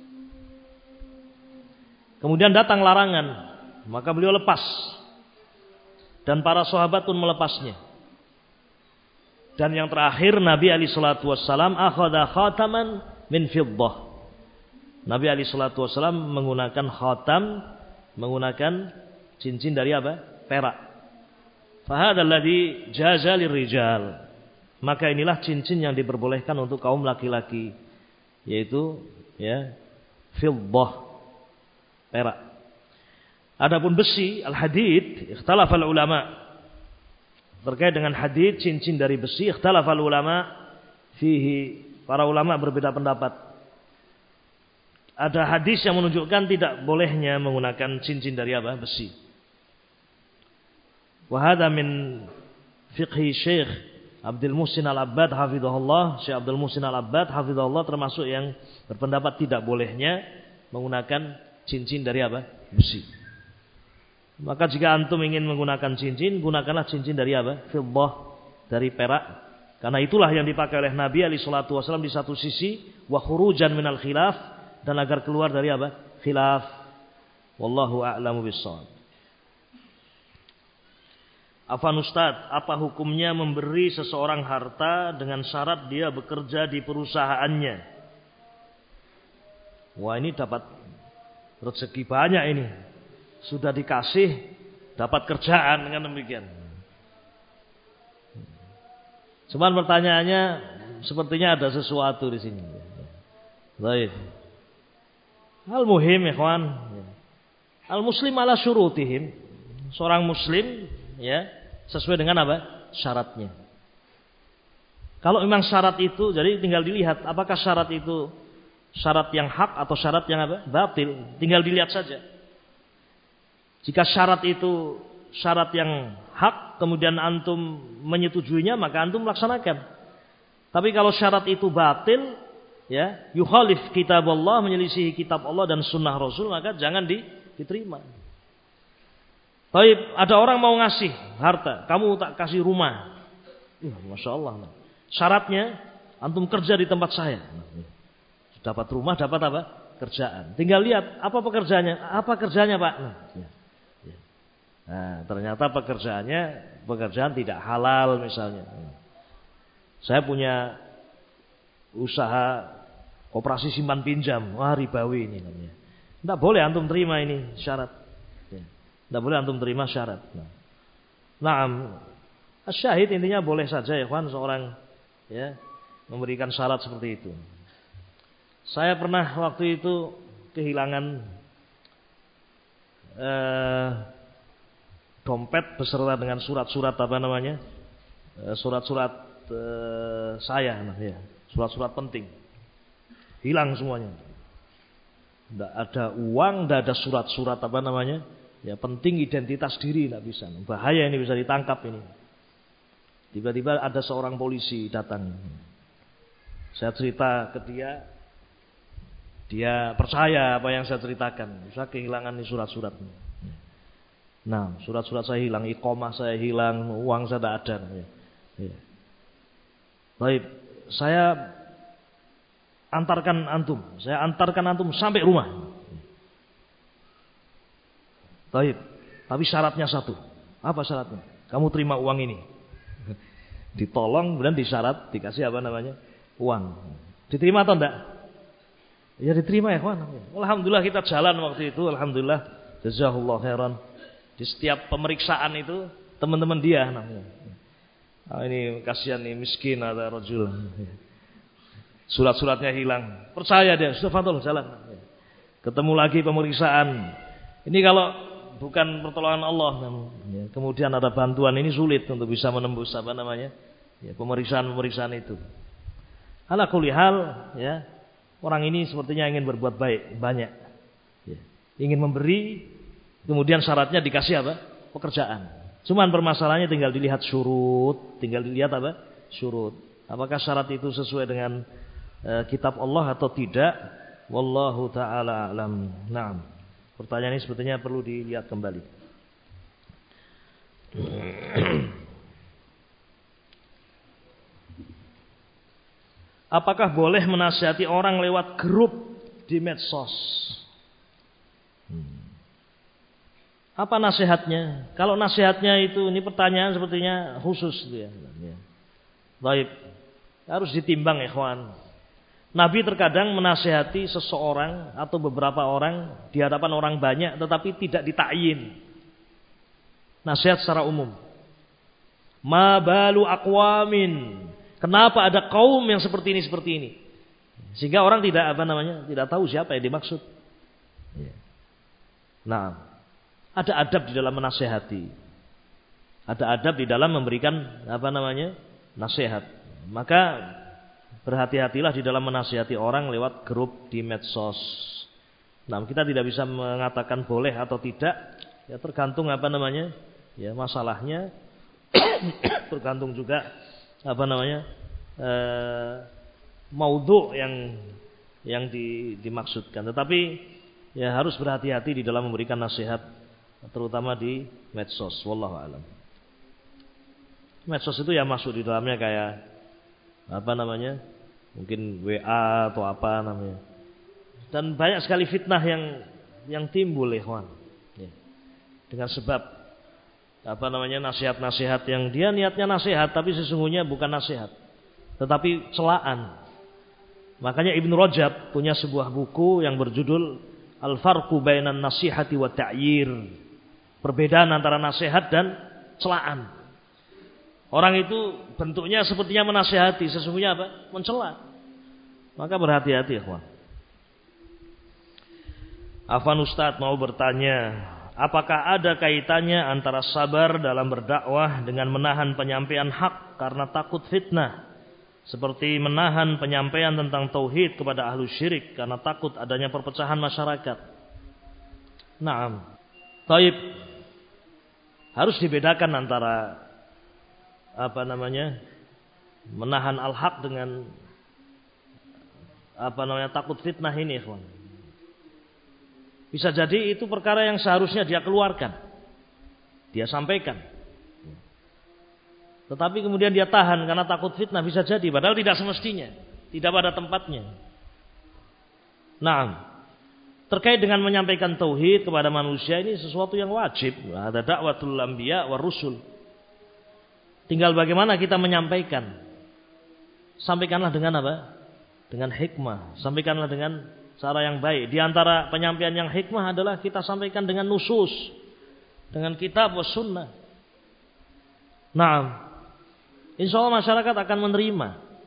Kemudian datang larangan, maka beliau lepas. Dan para sahabat pun melepasnya. Dan yang terakhir Nabi alaihi salatu wassalam akhadha khataman min fiddah. Nabi alaihi salatu wassalam menggunakan khatam, menggunakan cincin dari apa? Perak. Fahadha alladhi jaza lirrijal. Maka inilah cincin yang diperbolehkan untuk kaum laki-laki, yaitu ya fiddah. perak. Adapun besi, al-hadid, ikhtalafal ulama. Terkait dengan hadid, cincin dari besi, ikhtalafal ulama fihi. Para ulama berbeda pendapat. Ada hadis yang menunjukkan tidak bolehnya menggunakan cincin dari apa? Besi. Wa hadha min fiqhi Syekh Abdul Muhsin Al-Abbad hafizahullah. Syekh Abdul Muhsin Al-Abbad hafizahullah termasuk yang berpendapat tidak bolehnya menggunakan cincin dari apa? Besi. Maka jika antum ingin menggunakan cincin, gunakanlah cincin dari apa? Fiddah, dari perak. Karena itulah yang dipakai oleh Nabi alaihi salatu wasallam di satu sisi, wa khurujan minal khilaf, dan agar keluar dari apa? Khilaf. Wallahu a'lamu bissawab. Afan Ustaz, apa hukumnya memberi seseorang harta dengan syarat dia bekerja di perusahaannya? Wah, ini dapat rezeki banyak ini. Sudah dikasih, dapat kerjaan dengan demikian. Cuman pertanyaannya, sepertinya ada sesuatu di sini. Baik. Al-muhim, ikhwan. Al-muslim ala syurutihim. Seorang muslim, ya, sesuai dengan apa? Syaratnya. Kalau memang syarat itu, jadi tinggal dilihat apakah syarat itu syarat yang hak atau syarat yang apa? Batil. Tinggal dilihat saja. Jika syarat itu syarat yang hak, kemudian antum menyetujuinya, maka antum laksanakan. Tapi kalau syarat itu batil, ya, yukhalif kitab Allah, menyelisihi kitab Allah dan sunnah Rasul, maka jangan diterima. Tapi ada orang mau ngasih harta, kamu tak kasih rumah. Masya Allah. Syaratnya antum kerja di tempat saya. Dapat rumah, dapat apa? Kerjaan. Tinggal lihat apa pekerjaannya. Apa kerjanya, Pak? Nah, ternyata pekerjaan tidak halal misalnya. Saya punya usaha koperasi simpan pinjam. Wah, ribawi ini namanya. Tidak boleh antum terima ini syarat. Tidak boleh antum terima syarat. Nah, syahid intinya boleh saja ya kawan, seorang ya memberikan syarat seperti itu. Saya pernah waktu itu kehilangan dompet beserta dengan surat-surat apa namanya, surat-surat saya, ya, surat-surat penting, hilang semuanya. Tidak ada uang, tidak ada surat-surat apa namanya, ya penting identitas diri tidak bisa. Bahaya ini, bisa ditangkap ini. Tiba-tiba ada seorang polisi datang. Saya cerita ke dia, dia percaya apa yang saya ceritakan. Saya kehilangan ini surat-surat. Nah, surat-surat saya hilang, iqamah saya hilang, uang saya tidak ada. Ya. Baik, saya antarkan antum sampai rumah. Baik, tapi syaratnya satu. Apa syaratnya? Kamu terima uang ini. Ditolong, kemudian disyarat, dikasih apa namanya? Uang. Diterima atau enggak? Ya diterima ya kawan. Alhamdulillah kita jalan waktu itu, alhamdulillah. Jazakallahu khairan. Di setiap pemeriksaan itu teman-teman dia namanya. Ini kasihan nih, miskin ada rajul. Surat-suratnya hilang. Percaya dia, sudah fadhol jalan. Ketemu lagi pemeriksaan. Ini kalau bukan pertolongan Allah, kemudian ada bantuan, ini sulit untuk bisa menembus apa namanya? Ya, pemeriksaan itu. Ala kulli hal, ya. Orang ini sepertinya ingin berbuat baik, banyak. Ya. Ingin memberi, kemudian syaratnya dikasih apa? Pekerjaan. Cuman permasalahannya tinggal dilihat syurut, syurut. Apakah syarat itu sesuai dengan kitab Allah atau tidak? Wallahu taala a'lam. Naam. Pertanyaan ini sepertinya perlu dilihat kembali. Apakah boleh menasihati orang lewat grup di medsos? Apa nasihatnya? Kalau nasihatnya itu, ini pertanyaan sepertinya khusus dia. Baik, harus ditimbang ikhwan. Nabi terkadang menasihati seseorang atau beberapa orang di hadapan orang banyak, tetapi tidak ditakyin. Nasihat secara umum. Ma balu aqwamin. Kenapa ada kaum yang seperti ini? Sehingga orang tidak tahu siapa yang dimaksud. Nah, ada adab di dalam menasehati. Ada adab di dalam memberikan nasihat. Maka berhati-hatilah di dalam menasihati orang lewat grup di medsos. Nah, kita tidak bisa mengatakan boleh atau tidak, ya tergantung ya masalahnya, tergantung juga maudhu yang dimaksudkan. Tetapi ya harus berhati-hati di dalam memberikan nasihat, terutama di medsos. Wallahu a'lam. Medsos itu ya masuk di dalamnya kayak mungkin WA atau apa namanya. Dan banyak sekali fitnah yang timbul, ikhwan. Ya. Dengan sebab nasihat-nasihat yang dia niatnya nasihat tapi sesungguhnya bukan nasihat, tetapi celaan. Makanya Ibnu Rajab punya sebuah buku yang berjudul Al-Farqu Bainan Nasihati wa Ta'yir. Perbedaan antara nasihat dan celaan. Orang itu bentuknya sepertinya menasihati, sesungguhnya mencela. Maka berhati-hati, ikhwan. Afan Ustadz mau bertanya, apakah ada kaitannya antara sabar dalam berdakwah dengan menahan penyampaian hak karena takut fitnah? Seperti menahan penyampaian tentang tauhid kepada ahlu syirik karena takut adanya perpecahan masyarakat. Naam. Taib. Harus dibedakan antara menahan al-haq dengan takut fitnah ini, ikhwan. Bisa jadi itu perkara yang seharusnya dia keluarkan, dia sampaikan, tetapi kemudian dia tahan karena takut fitnah, bisa jadi padahal tidak semestinya, tidak pada tempatnya. Nah, terkait dengan menyampaikan tauhid kepada manusia ini sesuatu yang wajib. Ada dakwatul anbiya war rusul. Tinggal bagaimana kita menyampaikan. Sampaikanlah dengan apa? Dengan hikmah. Sampaikanlah dengan cara yang baik. Di antara penyampaian yang hikmah adalah kita sampaikan dengan nusus, dengan kitab was sunnah. Nah, insya Allah masyarakat akan menerima.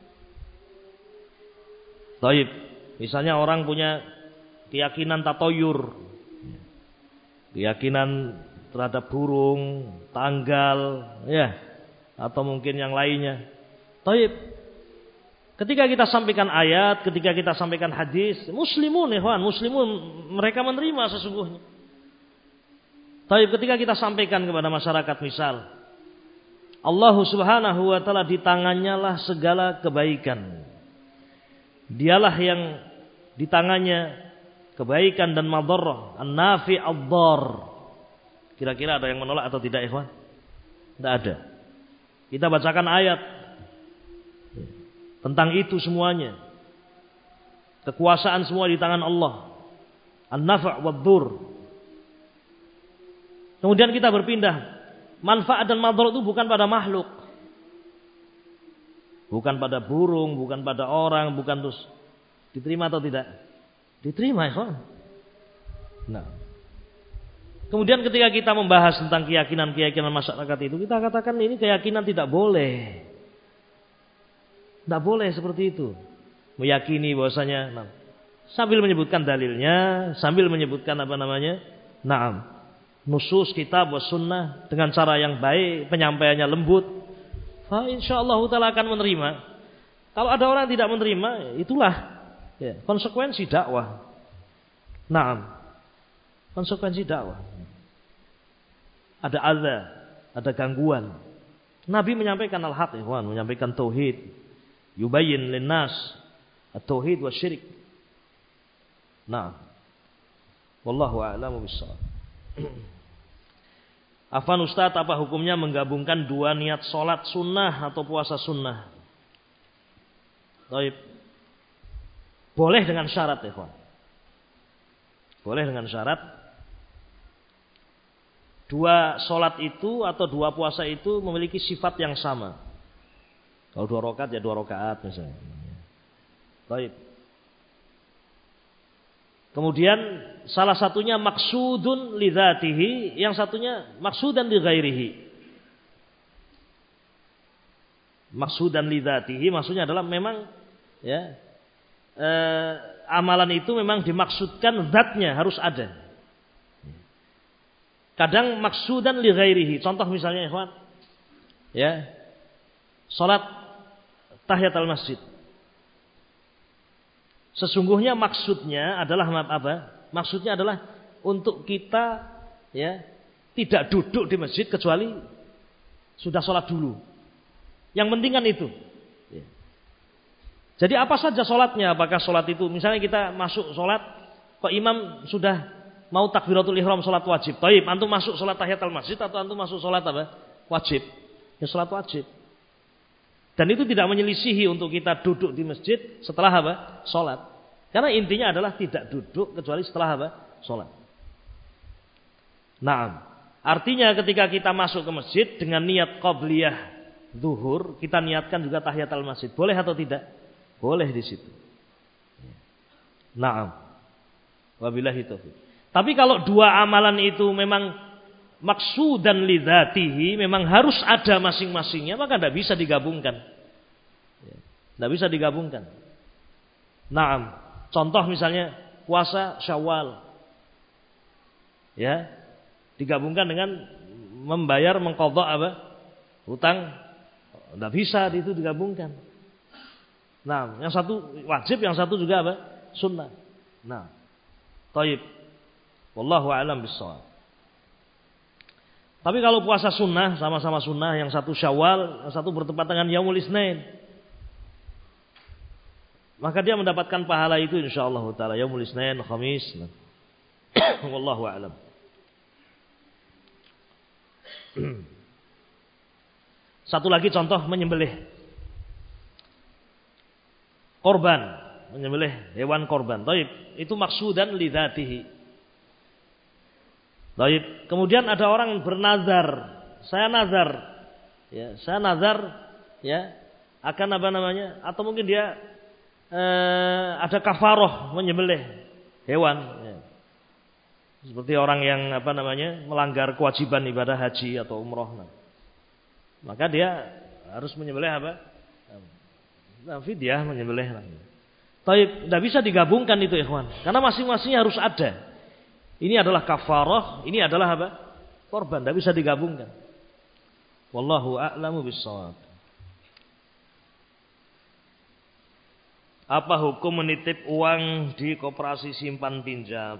Taib. Misalnya orang punya keyakinan tatoyur, keyakinan terhadap burung, tanggal, ya. Atau mungkin yang lainnya. Taib. Ketika kita sampaikan ayat, ketika kita sampaikan hadis, muslimun mereka menerima sesungguhnya. Taib, ketika kita sampaikan kepada masyarakat, misal Allah Subhanahu wa taala di tangannya lah segala kebaikan. Dialah yang di tangannya kebaikan dan madharrah, an-nafi ad-dhar. Kira-kira ada yang menolak atau tidak, ikhwan? Tidak ada. Kita bacakan ayat tentang itu semuanya. Kekuasaan semua di tangan Allah. An-nafa' wad-dhur. Kemudian kita berpindah. Manfaat dan madharat itu bukan pada makhluk. Bukan pada burung, bukan pada orang, bukan terus. Diterima atau tidak? Diterima, ikhwan. Nah. Kemudian ketika kita membahas tentang keyakinan masyarakat itu, kita katakan ini keyakinan tidak boleh. Tidak boleh seperti itu. Meyakini bahwasanya sambil menyebutkan dalilnya, sambil menyebutkan nusus kitab was sunnah dengan cara yang baik, penyampaiannya lembut. Fa insyaallah taala akan menerima. Kalau ada orang yang tidak menerima, itulah konsekuensi dakwah. Konsekuensi dakwah. Ada gangguan. Nabi menyampaikan al-haq, menyampaikan tauhid. Yubayyin linnas at-tauhid wasyirik. Wallahu a'lamu bissawab. Afan Ustaz, apa hukumnya menggabungkan dua niat sholat sunnah atau puasa sunnah? Baik. Boleh dengan syarat, ikhwan. Boleh dengan syarat. Dua sholat itu atau dua puasa itu memiliki sifat yang sama. Kalau 2 rakaat ya 2 rakaat misalnya. Baik. Kemudian salah satunya maksudun li dzatihi, yang satunya maksudan li ghairihi. Maksudan li dzatihi maksudnya adalah memang amalan itu memang dimaksudkan zatnya harus ada. Kadang maksudan li ghairihi. Contoh misalnya ikhwan, ya, salat tahiyatul masjid. Sesungguhnya maksudnya adalah apa? Maksudnya adalah untuk kita, ya, tidak duduk di masjid kecuali sudah salat dulu. Yang penting kan itu. Ya. Jadi apa saja salatnya? Apakah salat itu, misalnya kita masuk salat, kok imam sudah mau takbiratul ihram salat wajib. Baik, antum masuk salat tahiyatul masjid atau antum masuk salat apa? Wajib. Ya salat wajib. Dan itu tidak menyelisihi untuk kita duduk di masjid setelah apa? Salat. Karena intinya adalah tidak duduk kecuali setelah apa? Salat. Nah, artinya ketika kita masuk ke masjid dengan niat qabliyah zuhur, kita niatkan juga tahiyatul masjid. Boleh atau tidak? Boleh di situ. Naam. Wabillahi taufiq. Tapi kalau dua amalan itu memang maksudan li dzatihi, memang harus ada masing-masingnya, maka tidak bisa digabungkan. Tidak bisa digabungkan. Naam. Contoh misalnya puasa Syawal. Ya. Digabungkan dengan membayar mengqadha apa? Hutang. Tidak bisa itu digabungkan. Nah, yang satu wajib, yang satu juga apa? Sunnah. Nah, taib. Wallahu a'lam bishawab. Tapi kalau puasa sunnah, sama-sama sunnah, yang satu Syawal, yang satu bertepatan dengan Yaumul Itsnain, maka dia mendapatkan pahala itu insyaallah taala Yaumul Itsnain, Khamis. Wallahu a'lam. Satu lagi contoh menyembelih korban, menyembelih hewan korban. Taib, itu maksudan li dzatihi. Taib. Kemudian ada orang bernazar, saya nazar, ya, saya nazar, ya, akan apa namanya? Atau mungkin dia ada kafaroh menyembelih hewan. Ya. Seperti orang yang apa namanya melanggar kewajiban ibadah haji atau umroh. Maka dia harus menyembelih apa? Fidyah menyembelih. Taib, tidak bisa digabungkan itu ikhwan. Karena masing-masingnya harus ada. Ini adalah kafarah, ini adalah apa? Korban, tidak bisa digabungkan. Wallahu a'lamu bissawab. Apa hukum menitip uang di koperasi simpan pinjam?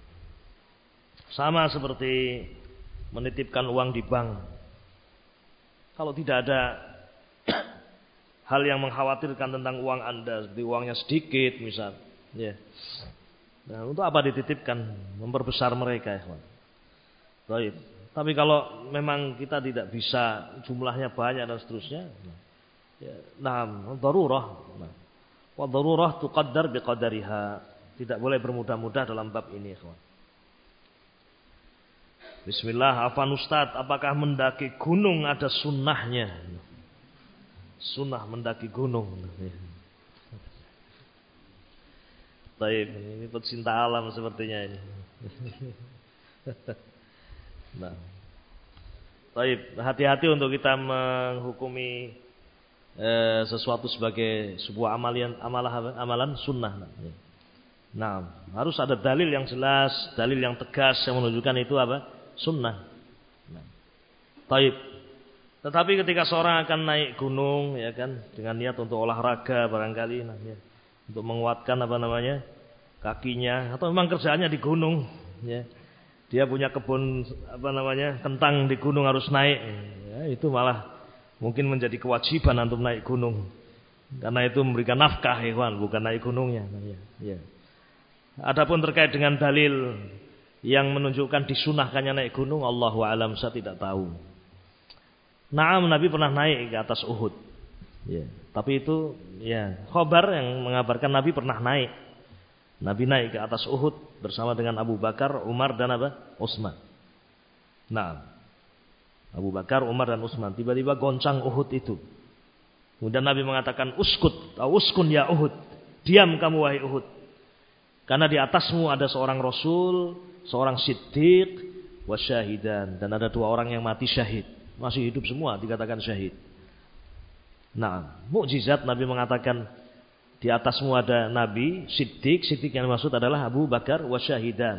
Sama seperti menitipkan uang di bank. Kalau tidak ada hal yang mengkhawatirkan tentang uang Anda, seperti uangnya sedikit misal, ya. Nah, untuk apa dititipkan? Memperbesar mereka, ikhwan. Baik. Tapi kalau memang kita tidak bisa, jumlahnya banyak dan seterusnya, ya, nah, darurah. Nah, wa darurah tuqaddar biqadariha. Tidak boleh bermudah-mudah dalam bab ini, ikhwan. Bismillah, afan Ustaz, apakah mendaki gunung ada sunnahnya? Sunnah mendaki gunung. Baik, ini pecinta alam sepertinya ini. Nah, baik, hati-hati untuk kita menghukumi sesuatu sebagai sebuah amalan sunnah. Nah, harus ada dalil yang jelas, dalil yang tegas yang menunjukkan itu apa? Sunnah. Nah, baik. Tetapi ketika seorang akan naik gunung, ya kan, dengan niat untuk olahraga barangkali, nah, ya, untuk menguatkan apa namanya kakinya, atau memang kerjaannya di gunung, ya, dia punya kebun apa namanya kentang di gunung harus naik, ya, itu malah mungkin menjadi kewajiban untuk naik gunung, karena itu memberikan nafkah, hewan, bukan naik gunungnya. Nah, ya. Adapun terkait dengan dalil yang menunjukkan disunahkannya naik gunung, Allahu a'lam, saya tidak tahu. Naam, Nabi pernah naik ke atas Uhud. Ya, tapi itu ya khabar yang mengabarkan Nabi pernah naik. Nabi naik ke atas Uhud bersama dengan Abu Bakar, Umar dan apa? Utsman. Nah, Abu Bakar, Umar dan Utsman tiba-tiba goncang Uhud itu. Kemudian Nabi mengatakan, uskun ya Uhud. Diam kamu wahai Uhud. Karena di atasmu ada seorang Rasul, seorang Siddiq, wasyahidan, dan ada 2 orang yang mati syahid. Masih hidup semua dikatakan syahid. Nah, mukjizat Nabi mengatakan di atasmu ada Nabi, Siddiq yang dimaksud adalah Abu Bakar, wasyahidan,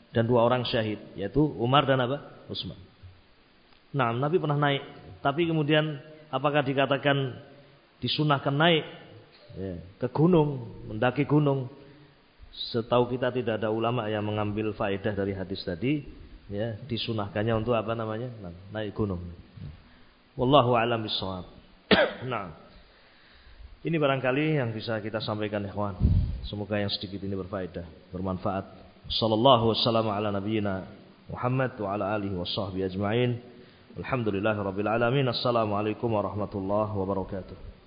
dan 2 orang syahid, yaitu Umar dan apa? Utsman. Nah, Nabi pernah naik, tapi kemudian apakah dikatakan disunahkan naik ke gunung, mendaki gunung? Setahu kita tidak ada ulama yang mengambil faedah dari hadis tadi, ya, disunahkannya untuk apa namanya? Naik gunung. Wallahu a'lam bishawab. Nah, ini barangkali yang bisa kita sampaikan, ikhwan. Semoga yang sedikit ini berfaedah, bermanfaat. Sallallahu wasallam ala nabiyyina Muhammad wa ala alihi washabbihi ajma'in. Alhamdulillahirabbil alamin. Assalamualaikum warahmatullahi wabarakatuh.